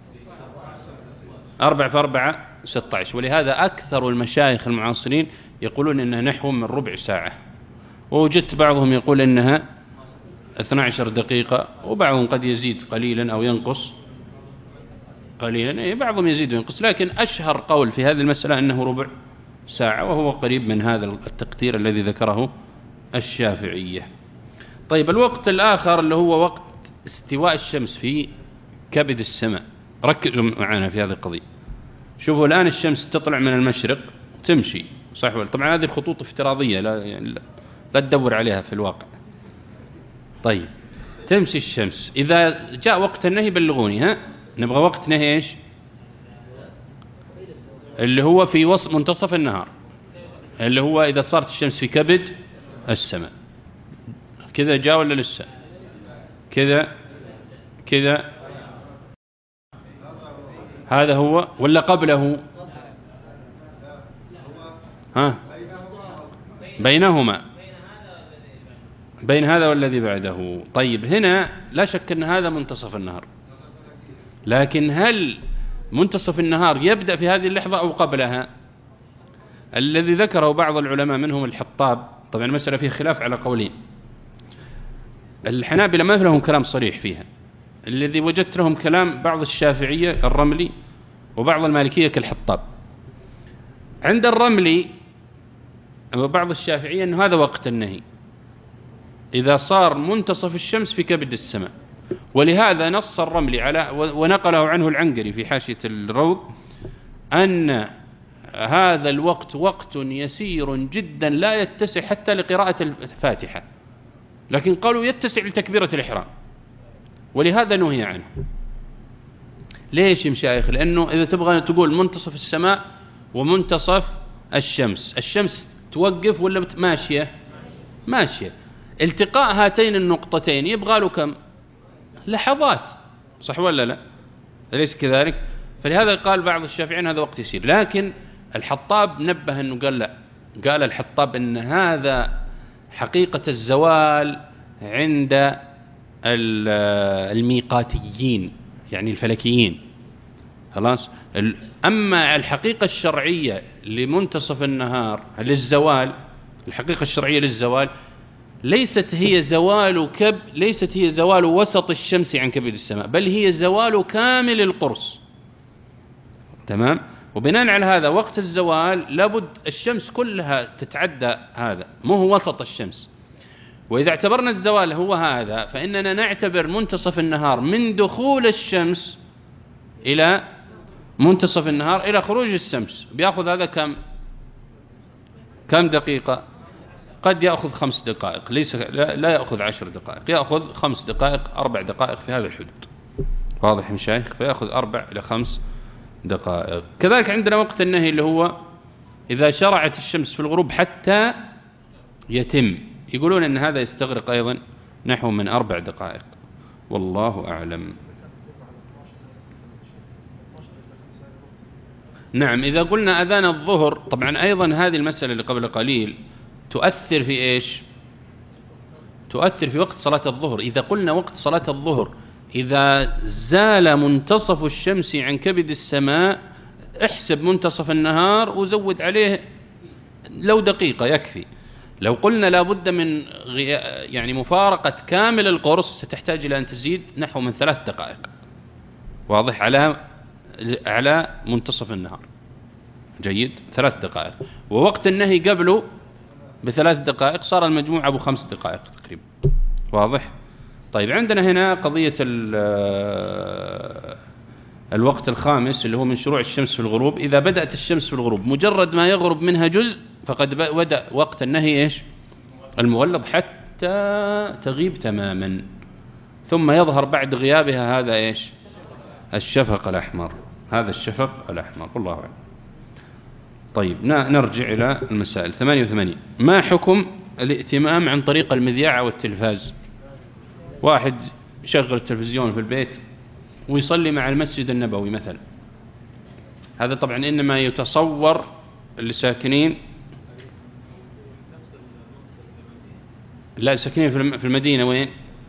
أربعة في أربعة ستة عشر. ولهذا أكثر المشايخ المعاصرين يقولون إنها نحو من ربع ساعة، ووجدت بعضهم يقول إنها اثنتي عشرة دقيقة، وبعضهم قد يزيد قليلا أو ينقص قليلا، بعضهم يزيد وينقص، لكن أشهر قول في هذه المسألة أنه ربع ساعة، وهو قريب من هذا التقدير الذي ذكره الشافعية. طيب الوقت الآخر اللي هو وقت استواء الشمس في كبد السماء، ركزوا معنا في هذه القضية. شوفوا الآن الشمس تطلع من المشرق تمشي، صح ولا؟ طبعا هذه الخطوط افتراضية، لا يعني لا, لا تدور عليها في الواقع. طيب تمشي الشمس، إذا جاء وقت النهي بلغوني، ها نبغى وقت نهي إيش؟ اللي هو في وسط منتصف النهار، اللي هو إذا صارت الشمس في كبد السماء. كذا جاء ولا لسه؟ كذا كذا هذا هو ولا قبله؟ ها بينهما، بين هذا والذي بعده. طيب هنا لا شك أن هذا منتصف النهار، لكن هل منتصف النهار يبدأ في هذه اللحظة أو قبلها؟ الذي ذكره بعض العلماء منهم الحطاب، طبعا المسألة فيه خلاف على قولين، الحنابلة ما لهم كلام صريح فيها، الذي وجدت لهم كلام بعض الشافعية الرملي وبعض المالكية كالحطاب. عند الرملي وبعض الشافعية أن هذا وقت النهي إذا صار منتصف الشمس في كبد السماء، ولهذا نص الرملي على ونقله عنه العنقري في حاشية الروض أن هذا الوقت وقت يسير جدا لا يتسع حتى لقراءة الفاتحة، لكن قالوا يتسع لتكبيرة الإحرام، ولهذا نهي عنه. ليش يا مشايخ؟ لأنه إذا تبغى تقول منتصف السماء ومنتصف الشمس، الشمس توقف ولا ماشية؟ ماشية. التقاء هاتين النقطتين يبغى له كم؟ لحظات، صح ولا لا؟ أليس كذلك؟ فلهذا قال بعض الشافعيين هذا وقت يسير، لكن الحطاب نبه أنه قال لا، قال الحطاب أن هذا حقيقة الزوال عند الميقاتيين يعني الفلكيين، خلاص. أما الحقيقة الشرعية لمنتصف النهار للزوال، الحقيقة الشرعية للزوال ليست هي زوال كب ليست هي زوال وسط الشمس عن كبد السماء، بل هي زوال كامل القرص، تمام. وبناء على هذا وقت الزوال لابد الشمس كلها تتعدى هذا، مو هو وسط الشمس. وإذا اعتبرنا الزوال هو هذا، فإننا نعتبر منتصف النهار من دخول الشمس إلى منتصف النهار إلى خروج الشمس، بيأخذ هذا كم كم دقيقة؟ قد يأخذ خمس دقائق، ليس لا يأخذ عشر دقائق، يأخذ خمس دقائق أربع دقائق في هذا الحدود، واضح يا مشايخ؟ فيأخذ أربع إلى خمس دقائق. كذلك عندنا وقت النهي اللي هو إذا شرعت الشمس في الغروب حتى يتم، يقولون أن هذا يستغرق أيضا نحو من أربع دقائق، والله أعلم. نعم، إذا قلنا أذان الظهر، طبعا أيضا هذه المسألة اللي قبل قليل تؤثر في إيش؟ تؤثر في وقت صلاة الظهر. إذا قلنا وقت صلاة الظهر إذا زال منتصف الشمس عن كبد السماء، احسب منتصف النهار وزود عليه لو دقيقة يكفي. لو قلنا لابد من يعني مفارقة كامل القرص ستحتاج إلى أن تزيد نحو من ثلاث دقائق، واضح، على على منتصف النهار. جيد، ثلاث دقائق. ووقت النهي قبله بثلاث دقائق، صار المجموع أبو خمس دقائق تقريبا، واضح. طيب عندنا هنا قضية الوقت الخامس اللي هو من شروع الشمس في الغروب. إذا بدأت الشمس في الغروب مجرد ما يغرب منها جزء فقد بدأ وقت النهي إيش؟ المولد حتى تغيب تماما، ثم يظهر بعد غيابها هذا إيش؟ الشفق الأحمر، هذا الشفق الأحمر، والله أعلم. طيب نرجع إلى المسائل. ثمانية وثمانين، ما حكم الائتمام عن طريق المذياع والتلفاز؟ واحد يشغل التلفزيون في البيت ويصلي مع المسجد النبوي مثلا، هذا طبعا إنما يتصور لساكنين، لا ساكنين في المدينة وين؟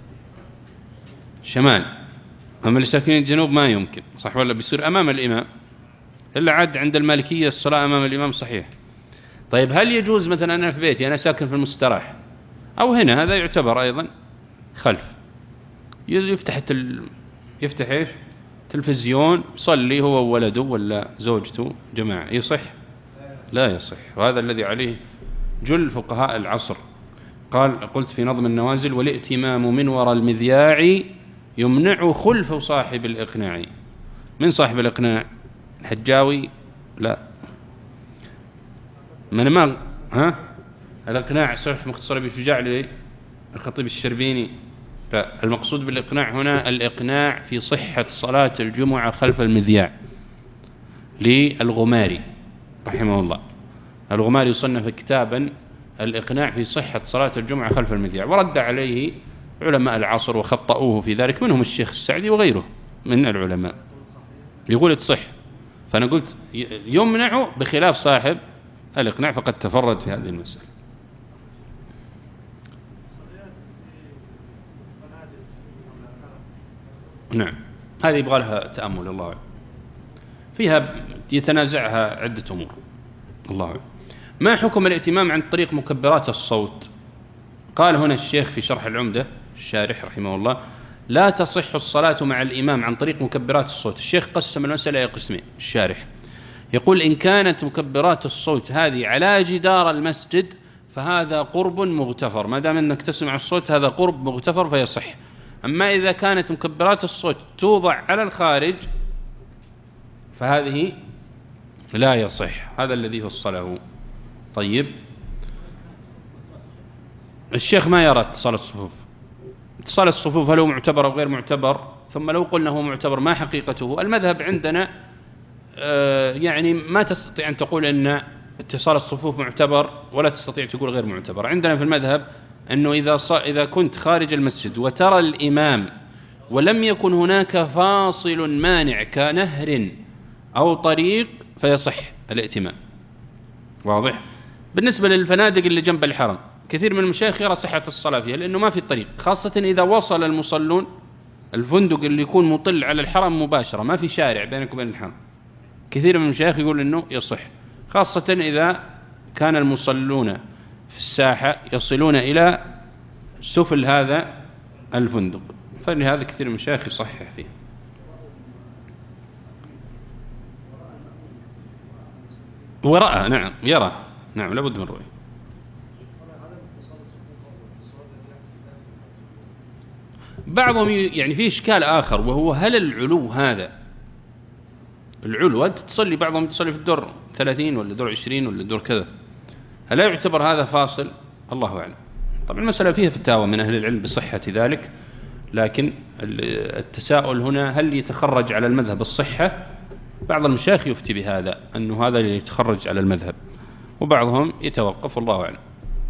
شمال. أما اللي ساكنين الجنوب ما يمكن، صح ولا؟ بيصير أمام الإمام، إلا عاد عند المالكية الصلاة أمام الإمام صحيح. طيب هل يجوز مثلا أنا في بيتي، أنا ساكن في المستراح أو هنا، هذا يعتبر أيضا خلف، يفتح التل... يفتح إيش؟ تلفزيون، يصلي هو وولده ولا زوجته جماعة، يصح؟ لا يصح، وهذا الذي عليه جل فقهاء العصر. قال قلت في نظم النوازل: والائتمام من وراء المذياع يمنع خلف صاحب الإقناع. من صاحب الإقناع؟ الحجاوي؟ لا، من ما ها الإقناع صرح مختصر بشجاع لي الخطيب الشربيني. لا، المقصود بالإقناع هنا الإقناع في صحة صلاة الجمعة خلف المذياع للغماري رحمه الله. الغماري يصنف كتابا الإقناع في صحة صلاة الجمعة خلف المذياع، ورد عليه علماء العصر وخطأوه في ذلك، منهم الشيخ السعدي وغيره من العلماء، يقول تصح. فأنا قلت يمنع بخلاف صاحب الإقناع فقد تفرد في هذه المسألة. نعم، هذه يبغى لها تأمل، الله أعلم، فيها يتنازعها عدة أمور، الله أعلم. ما حكم الائتمام عن طريق مكبرات الصوت؟ قال هنا الشيخ في شرح العمدة الشارح رحمه الله: لا تصح الصلاة مع الإمام عن طريق مكبرات الصوت. الشيخ قسم المسألة إلى قسمين. الشارح يقول: إن كانت مكبرات الصوت هذه على جدار المسجد فهذا قرب مغتفر، ما دام أنك تسمع الصوت هذا قرب مغتفر فيصح. أما إذا كانت مكبرات الصوت توضع على الخارج فهذه لا يصح. هذا الذي فصله. طيب، الشيخ ما يرى اتصال الصفوف. اتصال الصفوف هل هو معتبر أو غير معتبر؟ ثم لو قلنا هو معتبر ما حقيقته؟ المذهب عندنا آه يعني ما تستطيع أن تقول أن اتصال الصفوف معتبر ولا تستطيع تقول غير معتبر. عندنا في المذهب أنه إذا, إذا كنت خارج المسجد وترى الإمام ولم يكن هناك فاصل مانع كنهر أو طريق فيصح الائتمام. واضح؟ بالنسبة للفنادق اللي جنب الحرم كثير من المشايخ يرى صحة الصلاة فيها لأنه ما في طريق، خاصة إذا وصل المصلون الفندق اللي يكون مطل على الحرم مباشرة، ما في شارع بينك وبين الحرم. كثير من المشايخ يقول أنه يصح، خاصة إذا كان المصلون في الساحة يصلون إلى سفل هذا الفندق، فلهذا كثير من المشايخ يصحح فيه. ورأى، نعم يرى، نعم لابد من رؤية. بعضهم يعني فيه إشكال آخر، وهو هل العلو هذا العلو أنت تصلي، بعضهم تصلي في الدور ثلاثين ولا دور عشرين ولا دور كذا، هل لا يعتبر هذا فاصل؟ الله أعلم. طبعا المسألة فيها فتاوى من أهل العلم بصحة ذلك، لكن التساؤل هنا هل يتخرج على المذهب الصحة؟ بعض المشايخ يفتي بهذا أنه هذا اللي يتخرج على المذهب، وبعضهم يتوقف، الله أعلم.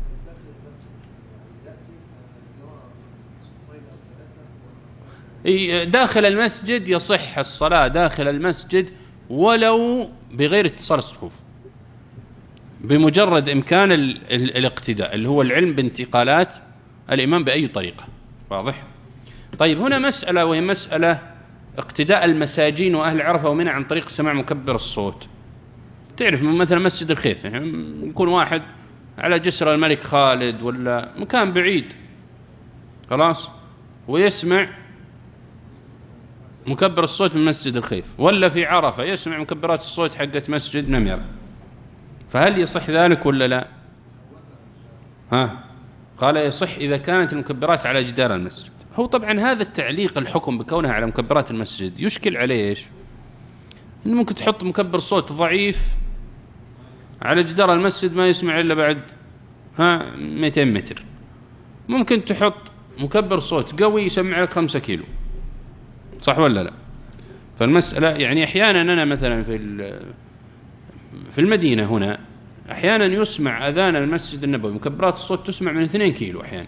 داخل المسجد يصح الصلاة داخل المسجد ولو بغير اتصال الصفوف، بمجرد إمكان الاقتداء اللي هو العلم بانتقالات الإمام بأي طريقة. واضح؟ طيب، هنا مسألة وهي مسألة اقتداء المساجين وأهل عرفة ومنى عن طريق سماع مكبر الصوت. تعرف مثلا مسجد الخيف يعني يكون واحد على جسر الملك خالد ولا مكان بعيد خلاص ويسمع مكبر الصوت من مسجد الخيف، ولا في عرفة يسمع مكبرات الصوت حقت مسجد نميرة، فهل يصح ذلك ولا لا؟ ها قال يصح إذا كانت المكبرات على جدار المسجد. هو طبعا هذا التعليق الحكم بكونها على مكبرات المسجد يشكل عليه إيش؟ إنه ممكن تحط مكبر صوت ضعيف على جدار المسجد ما يسمع إلا بعد ها مئتين متر، ممكن تحط مكبر صوت قوي يسمع لك خمسة كيلو، صح ولا لا؟ فالمسألة يعني أحيانا أنا مثلا في في المدينة هنا أحيانا يسمع أذان المسجد النبوي مكبرات الصوت تسمع من اثنين كيلو أحيانا،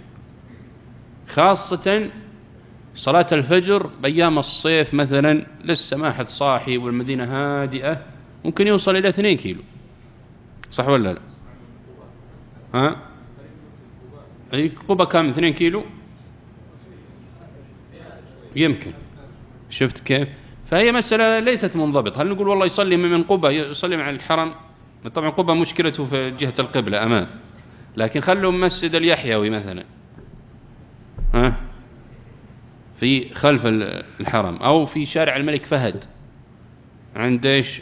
خاصة صلاة الفجر بأيام الصيف مثلا لسه ما أحد صاحي والمدينة هادئة ممكن يوصل إلى اثنين كيلو، صح ولا لا؟ ها أي قبة كام اثنين كيلو يمكن، شفت كيف؟ فهي مسألة ليست منضبط. هل نقول والله يصلي من قبة يصلي مع الحرم؟ طبعا قبة مشكلته في جهة القبلة أمام، لكن خلوا مسجد اليحيوي مثلا ها في خلف الحرم، أو في شارع الملك فهد عند ايش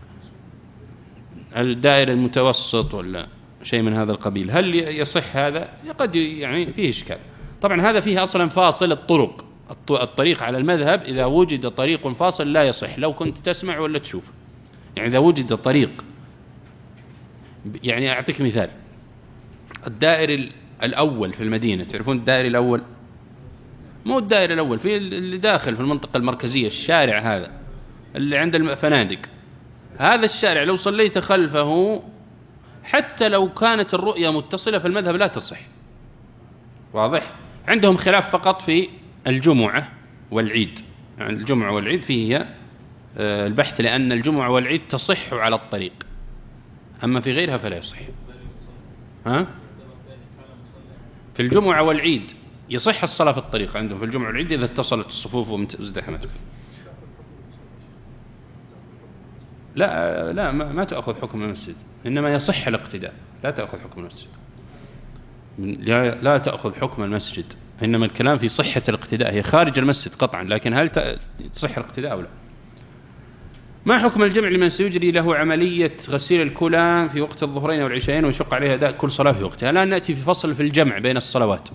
الدائرة المتوسط ولا شيء من هذا القبيل، هل يصح هذا؟ قد يعني فيه إشكال. طبعا هذا فيه أصلا فاصل الطرق، الطريق على المذهب إذا وجد طريق فاصل لا يصح لو كنت تسمع ولا تشوف. يعني إذا وجد طريق، يعني أعطيك مثال، الدائر الأول في المدينة، تعرفون الدائر الأول؟ مو الدائر الأول، في اللي داخل في المنطقة المركزية، الشارع هذا اللي عند الفنادق، هذا الشارع لو صليت خلفه حتى لو كانت الرؤية متصلة في المذهب لا تصح. واضح؟ عندهم خلاف فقط في الجمعة والعيد، يعني الجمعة والعيد فيه البحث، لأن الجمعة والعيد تصح على الطريق، أما في غيرها فلا يصح. ها؟ في الجمعة والعيد يصح الصلاة في الطريق عندهم في الجمعة والعيد إذا اتصلت الصفوف وازدحمت. لا لا ما, ما تأخذ حكم المسجد، إنما يصح الاقتداء، لا تأخذ حكم المسجد، لا, لا تأخذ حكم المسجد، إنما الكلام في صحة الاقتداء. هي خارج المسجد قطعا، لكن هل تصح الاقتداء أو لا؟ ما حكم الجمع لمن سيجري له عملية غسيل الكلى في وقت الظهرين أو العشاءين ويشق عليه أداء كل صلاة في وقتها؟ الآن نأتي في فصل في الجمع بين الصلوات.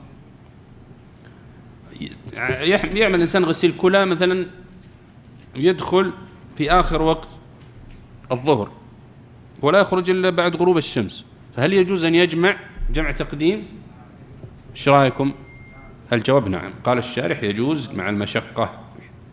يعمل الإنسان غسيل كلى مثلا يدخل في آخر وقت الظهر ولا يخرج إلا بعد غروب الشمس، فهل يجوز أن يجمع جمع تقديم؟ ايش رايكم؟ الجواب نعم. قال الشارح يجوز مع المشقة.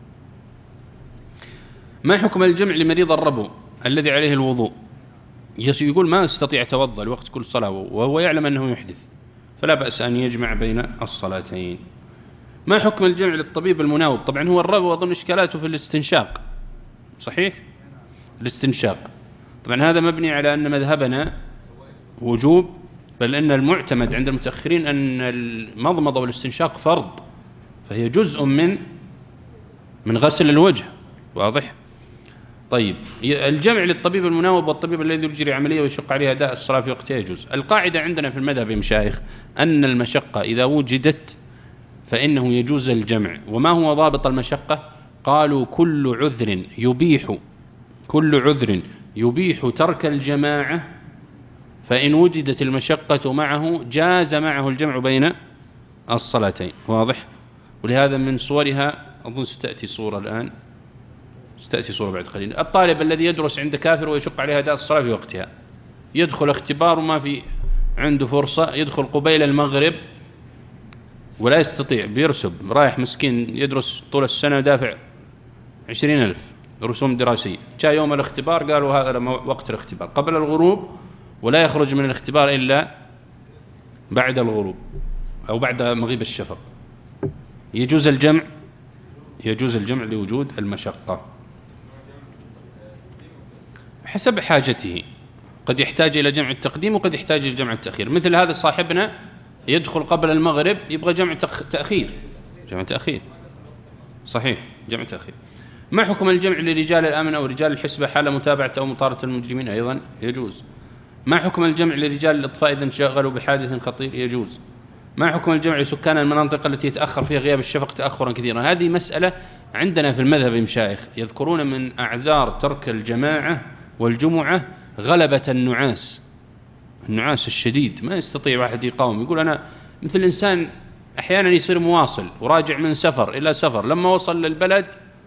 ما حكم الجمع لمريض الربو الذي عليه الوضوء؟ يقول ما يستطيع يتوضأ لوقت كل صلاة وهو يعلم أنه يحدث، فلا بأس أن يجمع بين الصلاتين. ما حكم الجمع للطبيب المناوب؟ طبعا هو الربو أظن إشكالاته في الاستنشاق، صحيح؟ الاستنشاق طبعا هذا مبني على أن مذهبنا وجوب، بل أن المعتمد عند المتأخرين أن المضمضة والاستنشاق فرض، فهي جزء من من غسل الوجه، واضح؟ طيب الجمع للطبيب المناوب والطبيب الذي يجري عملية ويشق عليه أداء الصلاة في وقتها يجوز. القاعدة عندنا في المذهب يا مشايخ أن المشقة إذا وجدت فإنه يجوز الجمع. وما هو ضابط المشقة؟ قالوا كل عذر يبيح كل عذر يبيح ترك الجماعة، فإن وجدت المشقة معه جاز معه الجمع بين الصلاتين، واضح؟ ولهذا من صورها أظن ستأتي صورة الآن، ستأتي صورة بعد قليل. الطالب الذي يدرس عند كافر ويشق عليه أداء الصلاة في وقتها، يدخل اختبار وما في عنده فرصة، يدخل قبيل المغرب ولا يستطيع، بيرسب، رايح مسكين يدرس طول السنة دافع عشرين ألف رسوم دراسية، جاء يوم الاختبار قالوا هذا وقت الاختبار قبل الغروب ولا يخرج من الاختبار إلا بعد الغروب أو بعد مغيب الشفق، يجوز الجمع؟ يجوز الجمع لوجود المشقة حسب حاجته، قد يحتاج إلى جمع التقديم وقد يحتاج إلى جمع التأخير. مثل هذا صاحبنا يدخل قبل المغرب يبغى جمع تأخير، جمع تأخير صحيح، جمع تأخير. ما حكم الجمع لرجال الأمن أو رجال الحسبة حال متابعة أو مطاردة المجرمين؟ أيضا يجوز. ما حكم الجمع لرجال الإطفاء إذا انشغلوا بحادث خطير؟ يجوز. ما حكم الجمع لسكان المناطق التي يتأخر فيها غياب الشفق تأخرا كثيرا؟ هذه مسألة عندنا في المذهب مشايخ يذكرون من أعذار ترك الجماعة والجمعة غلبة النعاس، النعاس الشديد ما يستطيع واحد يقاوم، يقول أنا مثل الإنسان أحيانا يصير مواصل وراجع من سفر إلى سفر، لما وصل للبلد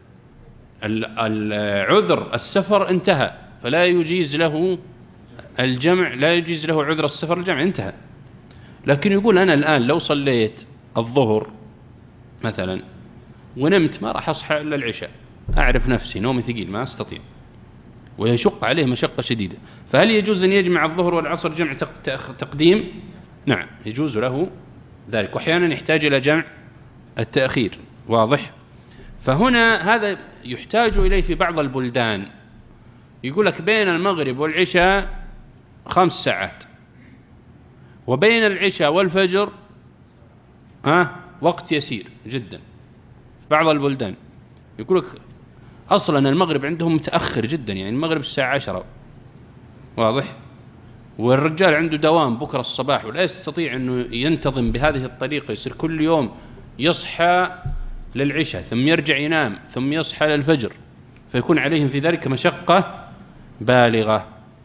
العذر السفر انتهى فلا يجيز له الجمع، لا يجيز له عذر السفر الجمع انتهى. لكن يقول أنا الآن لو صليت الظهر مثلا ونمت ما راح أصحى إلا العشاء، أعرف نفسي نومي ثقيل ما أستطيع ويشق عليه مشقة شديدة، فهل يجوز أن يجمع الظهر والعصر جمع تقديم؟ نعم يجوز له ذلك، وأحيانا يحتاج إلى جمع التأخير، واضح؟ فهنا هذا يحتاج إليه في بعض البلدان، يقول لك بين المغرب والعشاء خمس ساعات وبين العشاء والفجر ها وقت يسير جدا. بعض البلدان يقول لك أصلا المغرب عندهم متأخر جدا، يعني المغرب الساعة عشرة، واضح؟ والرجال عنده دوام بكرة الصباح ولا يستطيع أنه ينتظم بهذه الطريقة، يصير كل يوم يصحى للعشاء ثم يرجع ينام ثم يصحى للفجر، فيكون عليهم في ذلك مشقة بالغة.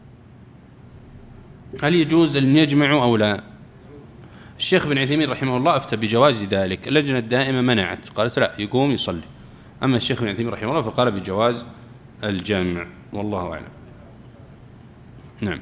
هل يجوز أن يجمعوا أو لا؟ الشيخ بن عثيمين رحمه الله أفتى بجواز ذلك، اللجنة الدائمة منعت قالت لا يقوم يصلي، أما الشيخ بن عثيمين رحمه الله فقال بجواز الجمع، والله أعلم. نعم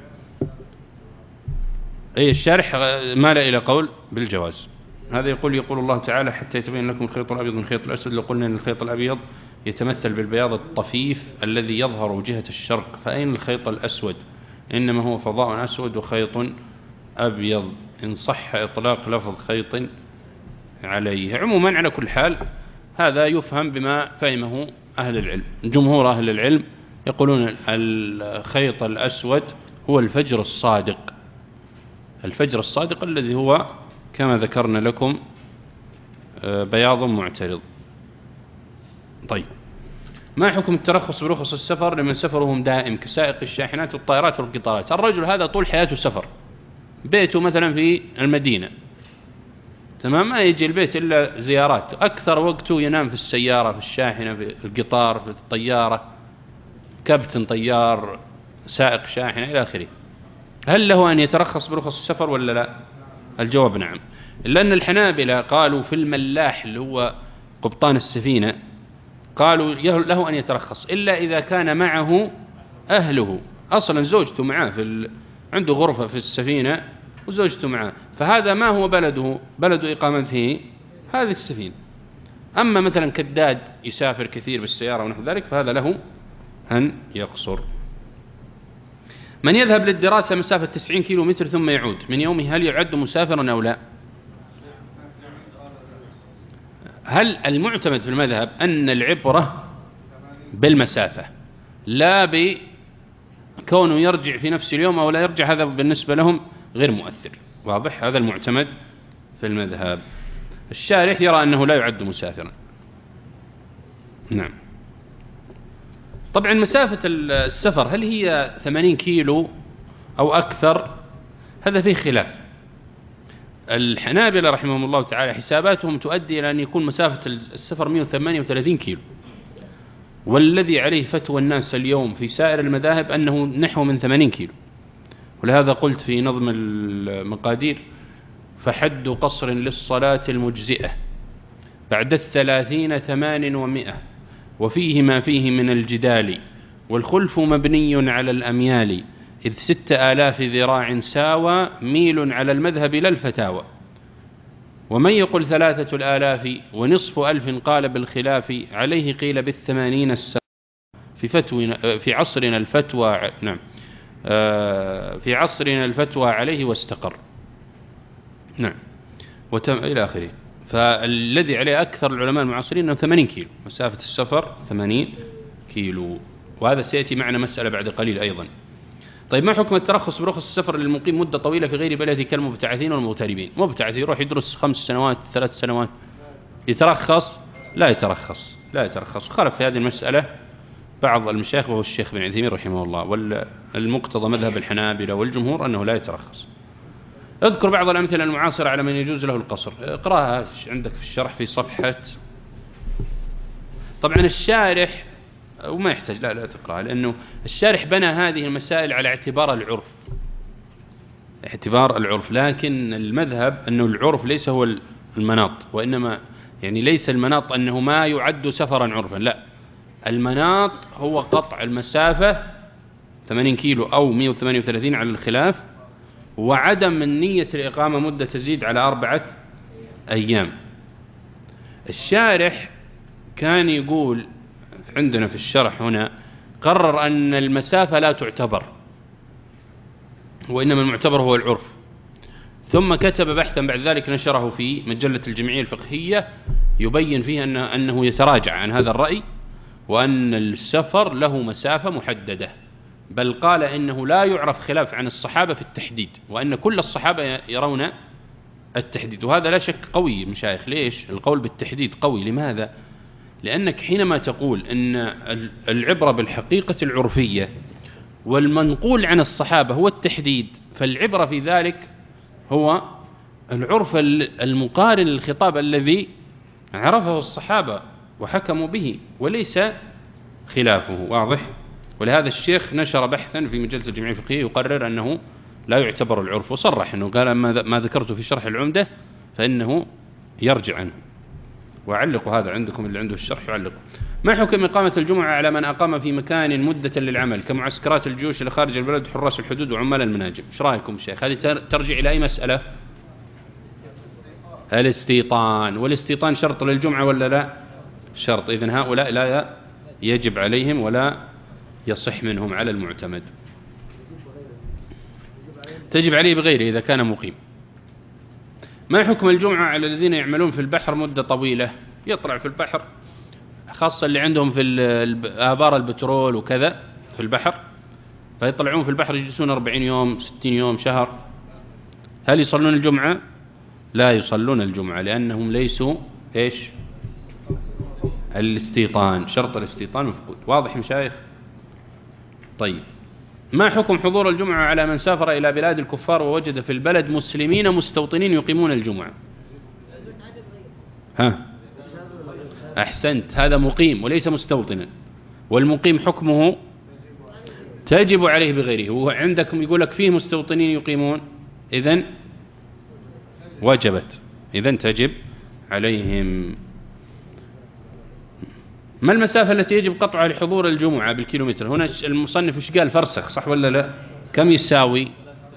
أي الشارح مال إلى قول بالجواز. هذا يقول يقول الله تعالى حتى يتبين لكم الخيط الأبيض من الخيط الأسود، لو قلنا أن الخيط الأبيض يتمثل بالبياض الطفيف الذي يظهر جهة الشرق، فأين الخيط الأسود؟ إنما هو فضاء أسود وخيط أبيض، إن صح إطلاق لفظ خيط عليه. عموما على كل حال هذا يفهم بما فهمه أهل العلم. جمهور أهل العلم يقولون الخيط الأسود هو الفجر الصادق، الفجر الصادق الذي هو كما ذكرنا لكم بياض معترض. طيب ما حكم الترخص برخص السفر لمن سفرهم دائم كسائق الشاحنات والطائرات والقطارات؟ الرجل هذا طول حياته سفر، بيته مثلا في المدينة، تمام، ما يجي البيت إلا زيارات، أكثر وقته ينام في السيارة، في الشاحنة، في القطار، في الطيارة، كابتن طيار، سائق شاحنة إلى آخره. هل له أن يترخص برخص السفر ولا لا؟ الجواب نعم، لأن الحنابلة قالوا في الملاح اللي هو قبطان السفينة، قالوا له أن يترخص إلا إذا كان معه أهله، أصلا زوجته معاه في ال... عنده غرفة في السفينة وزوجته معاه، فهذا ما هو بلده، بلد إقامته هذه السفينة. أما مثلا كداد يسافر كثير بالسيارة ونحو ذلك فهذا له أن يقصر. من يذهب للدراسة مسافة تسعين كيلو متر ثم يعود من يومه، هل يعد مسافرا أو لا؟ هل المعتمد في المذهب أن العبرة بالمسافة لا بكونه يرجع في نفس اليوم أو لا يرجع، هذا بالنسبة لهم غير مؤثر، واضح؟ هذا المعتمد في المذهب. الشارح يرى أنه لا يعد مسافرا. نعم. طبعا مسافة السفر هل هي ثمانين كيلو أو أكثر؟ هذا فيه خلاف. الحنابلة رحمهم الله تعالى حساباتهم تؤدي إلى أن يكون مسافة السفر مئة وثمانية وثلاثين كيلو، والذي عليه فتوى الناس اليوم في سائر المذاهب أنه نحو من ثمانين كيلو. ولهذا قلت في نظم المقادير: فحد قصر للصلاة المجزئة بعد الثلاثين ثمان ومئة، وفيه ما فيه من الجدال، والخلف مبني على الأميال، إذ ست آلاف ذراع ساوى ميل على المذهب لا الفتاوى. ومن يقل ثلاثة الآلاف ونصف ألف قال بالخلاف، عليه قيل بالثمانين الساوى في فتوى في عصرنا الفتوى. نعم، في عصرنا الفتوى عليه واستقر. نعم، وتم إلى آخره. فالذي عليه أكثر العلماء المعاصرين أنه ثمانين كيلو مسافة السفر، ثمانين كيلو، وهذا سيأتي معنا مسألة بعد قليل أيضا. طيب، ما حكم الترخص برخص السفر للمقيم مدة طويلة في غير بلده كالمبتعثين والمغتربين؟ مبتعث يروح يدرس خمس سنوات ثلاث سنوات، يترخص؟ لا يترخص، لا يترخص. خالف في هذه المسألة بعض المشايخ وهو الشيخ بن عثيمين رحمه الله، والمقتضى مذهب الحنابلة والجمهور أنه لا يترخص. اذكر بعض الأمثلة المعاصرة على من يجوز له القصر، اقراها عندك في الشرح في صفحة. طبعا الشارح وما يحتاج، لا لا تقرأها، لأنه الشارح بنى هذه المسائل على اعتبار العرف، اعتبار العرف، لكن المذهب أنه العرف ليس هو المناط، وإنما يعني ليس المناط أنه ما يعد سفرا عرفا، لا، المناط هو قطع المسافة ثمانين كيلو أو مئة وثمانية وثلاثين على الخلاف، وعدم النية الإقامة مدة تزيد على أربعة أيام. الشارح كان يقول عندنا في الشرح هنا، قرر أن المسافة لا تعتبر، وإنما المعتبر هو العرف، ثم كتب بحثا بعد ذلك نشره في مجلة الجمعية الفقهية يبين فيه أن أنه يتراجع عن هذا الرأي، وأن السفر له مسافة محددة، بل قال إنه لا يعرف خلاف عن الصحابة في التحديد، وأن كل الصحابة يرون التحديد، وهذا لا شك قوي مشايخ. ليش القول بالتحديد قوي؟ لماذا؟ لأنك حينما تقول أن العبرة بالحقيقة العرفية والمنقول عن الصحابة هو التحديد، فالعبرة في ذلك هو العرف المقارن للخطاب الذي عرفه الصحابة وحكموا به وليس خلافه، واضح؟ ولهذا الشيخ نشر بحثا في مجلة الجمعية الفقهية يقرر أنه لا يعتبر العرف، وصرح أنه قال ما ذكرته في شرح العمدة فإنه يرجع عنه. وعلقوا هذا عندكم، اللي عنده الشرح يعلقوا. ما حكم إقامة الجمعة على من أقام في مكان مدة للعمل كمعسكرات الجيوش اللي خارج البلد، حراس الحدود، وعمال المناجم؟ ايش رايكم شيخ؟ هذه ترجع إلى أي مسألة؟ الاستيطان، والاستيطان شرط للجمعة ولا لا؟ شرط. إذن هؤلاء لا يجب عليهم ولا يصح منهم على المعتمد، تجب عليه بغيره إذا كان مقيم. ما حكم الجمعة على الذين يعملون في البحر مدة طويلة؟ يطلع في البحر، خاصة اللي عندهم في آبار البترول وكذا في البحر، فيطلعون في البحر يجلسون أربعين يوم ستين يوم شهر، هل يصلون الجمعة؟ لا يصلون الجمعة، لأنهم ليسوا إيش؟ الاستيطان، شرط الاستيطان مفقود. واضح مشايخ؟ طيب، ما حكم حضور الجمعة على من سافر إلى بلاد الكفار ووجد في البلد مسلمين مستوطنين يقيمون الجمعة؟ ها، أحسنت، هذا مقيم وليس مستوطنا، والمقيم حكمه تجب عليه بغيره. وعندكم يقول لك فيه مستوطنين يقيمون، إذن وجبت، إذن تجب عليهم. ما المسافة التي يجب قطعها لحضور الجمعة بالكيلومتر؟ هنا المصنف وش قال؟ فرسخ، صح ولا لا؟ كم يساوي؟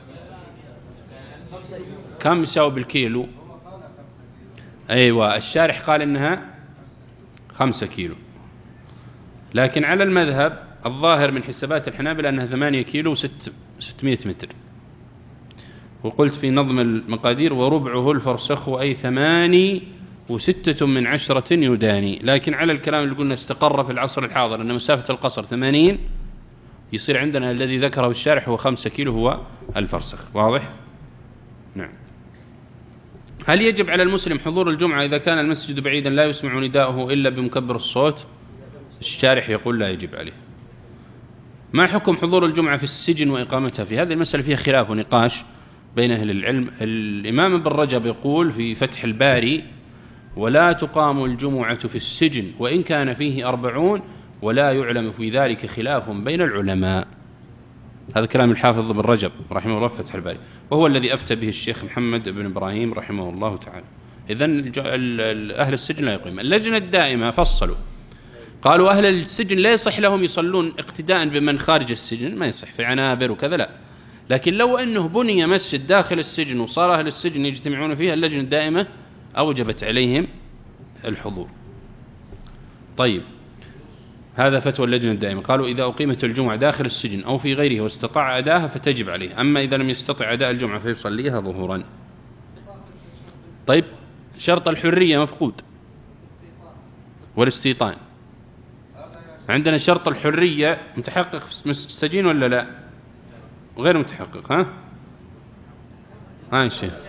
كم يساوي بالكيلو؟ أيوة، الشارح قال إنها خمسة كيلو، لكن على المذهب الظاهر من حسابات الحنابلة أنها ثمانية كيلو وست ستمائة متر. وقلت في نظم المقادير وربعه الفرسخ أي ثماني وستة من عشرة يداني. لكن على الكلام اللي قلنا استقر في العصر الحاضر أن مسافة القصر ثمانين، يصير عندنا الذي ذكره الشارح هو خمسة كيلو هو الفرسخ. واضح؟ نعم. هل يجب على المسلم حضور الجمعة إذا كان المسجد بعيدا لا يسمع نداءه إلا بمكبر الصوت؟ الشارح يقول لا يجب عليه. ما حكم حضور الجمعة في السجن وإقامتها فيه؟ هذه المسألة فيها خلاف ونقاش بين أهل العلم. الإمام ابن رجب يقول في فتح الباري: ولا تقام الجمعة في السجن وإن كان فيه أربعون ولا يعلم في ذلك خلاف بين العلماء. هذا كلام الحافظ ابن رجب رحمه الله في فتح الباري، وهو الذي أفتى به الشيخ محمد بن إبراهيم رحمه الله تعالى. إذن أهل السجن لا يقيم. اللجنة الدائمة فصلوا، قالوا أهل السجن لا يصح لهم يصلون اقتداء بمن خارج السجن، ما يصح في عنابر وكذا، لا. لكن لو أنه بني مسجد داخل السجن وصار أهل السجن يجتمعون فيها، اللجنة الدائمة أوجبت عليهم الحضور. طيب، هذا فتوى اللجنة الدائمة، قالوا إذا أقيمت الجمعة داخل السجن أو في غيره واستطاع أداها فتجب عليه، أما إذا لم يستطع أداء الجمعة فيصليها ظهورا. طيب، شرط الحرية مفقود والاستيطان. عندنا شرط الحرية متحقق في السجين ولا لا؟ غير متحقق. ها ها يا شيخ،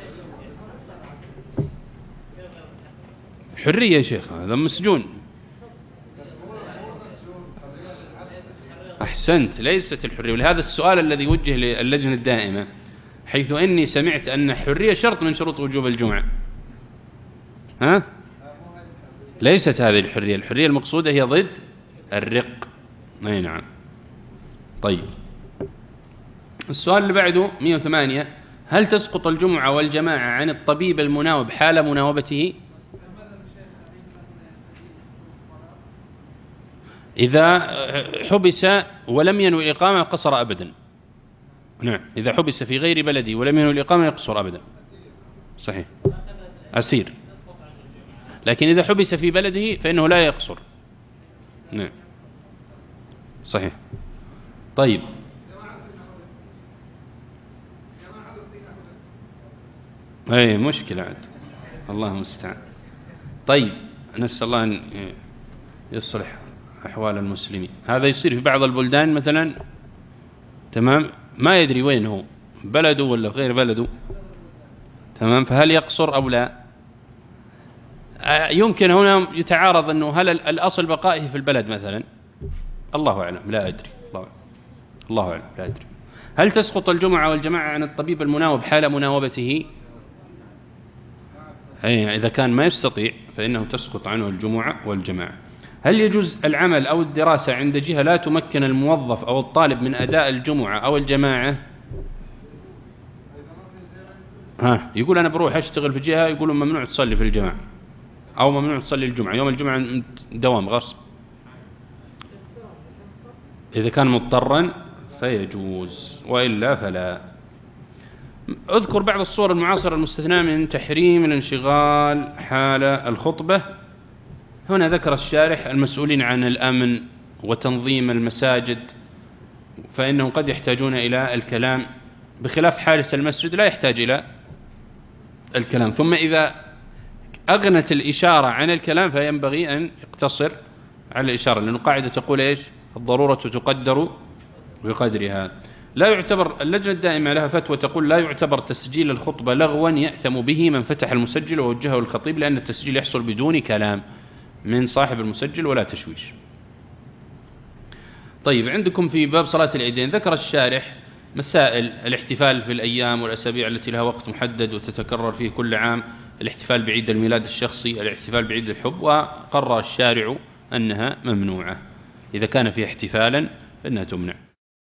حرية يا شيخ، هذا مسجون. أحسنت، ليست الحرية. ولهذا السؤال الذي وجه للجنة الدائمة، حيث أني سمعت أن الحرية شرط من شروط وجوب الجمعة. ها، ليست هذه الحرية. الحرية المقصودة هي ضد الرق. أي نعم. طيب، السؤال اللي بعده مئة وثمانية: هل تسقط الجمعة والجماعة عن الطبيب المناوب حال مناوبته؟ إذا حبس ولم ينوي الإقامة قصر أبدا. نعم، إذا حبس في غير بلده ولم ينوي الإقامة يقصر أبدا. صحيح، أسير. لكن إذا حبس في بلده فإنه لا يقصر. نعم، صحيح. طيب، أي مشكلة عاد، الله المستعان. طيب، نسأل الله أن يصلح أحوال المسلمين. هذا يصير في بعض البلدان مثلا، تمام، ما يدري وين هو، بلده ولا غير بلده، تمام، فهل يقصر أو لا؟ يمكن هنا يتعارض أنه هل الأصل بقائه في البلد مثلا، الله أعلم، لا أدري، الله أعلم. الله أعلم، لا أدري. هل تسقط الجمعة والجماعة عن الطبيب المناوب حال مناوبته؟ أي، إذا كان ما يستطيع فإنه تسقط عنه الجمعة والجماعة. هل يجوز العمل أو الدراسة عند جهة لا تمكن الموظف أو الطالب من أداء الجمعة أو الجماعة؟ ها، يقول أنا بروح أشتغل في جهة يقولون ممنوع تصلي في الجماعة أو ممنوع تصلي الجمعة، يوم الجمعة دوام غصب. إذا كان مضطرا فيجوز، وإلا فلا. أذكر بعض الصور المعاصرة المستثناة من تحريم الانشغال حال الخطبة. هنا ذكر الشارح المسؤولين عن الأمن وتنظيم المساجد، فإنهم قد يحتاجون إلى الكلام، بخلاف حارس المسجد لا يحتاج إلى الكلام. ثم إذا أغنت الإشارة عن الكلام فينبغي أن يقتصر على الإشارة، لأنه قاعدة تقول إيش؟ الضرورة تقدر بقدرها. لا يعتبر، اللجنة الدائمة لها فتوى تقول لا يعتبر تسجيل الخطبة لغوا يأثم به من فتح المسجل ووجهه الخطيب، لأن التسجيل يحصل بدون كلام. من صاحب المسجل ولا تشويش. طيب، عندكم في باب صلاة العيدين ذكر الشارح مسائل الاحتفال في الأيام والأسابيع التي لها وقت محدد وتتكرر فيه كل عام، الاحتفال بعيد الميلاد الشخصي، الاحتفال بعيد الحب، وقرر الشارع أنها ممنوعة، إذا كان فيها احتفالا فإنها تمنع.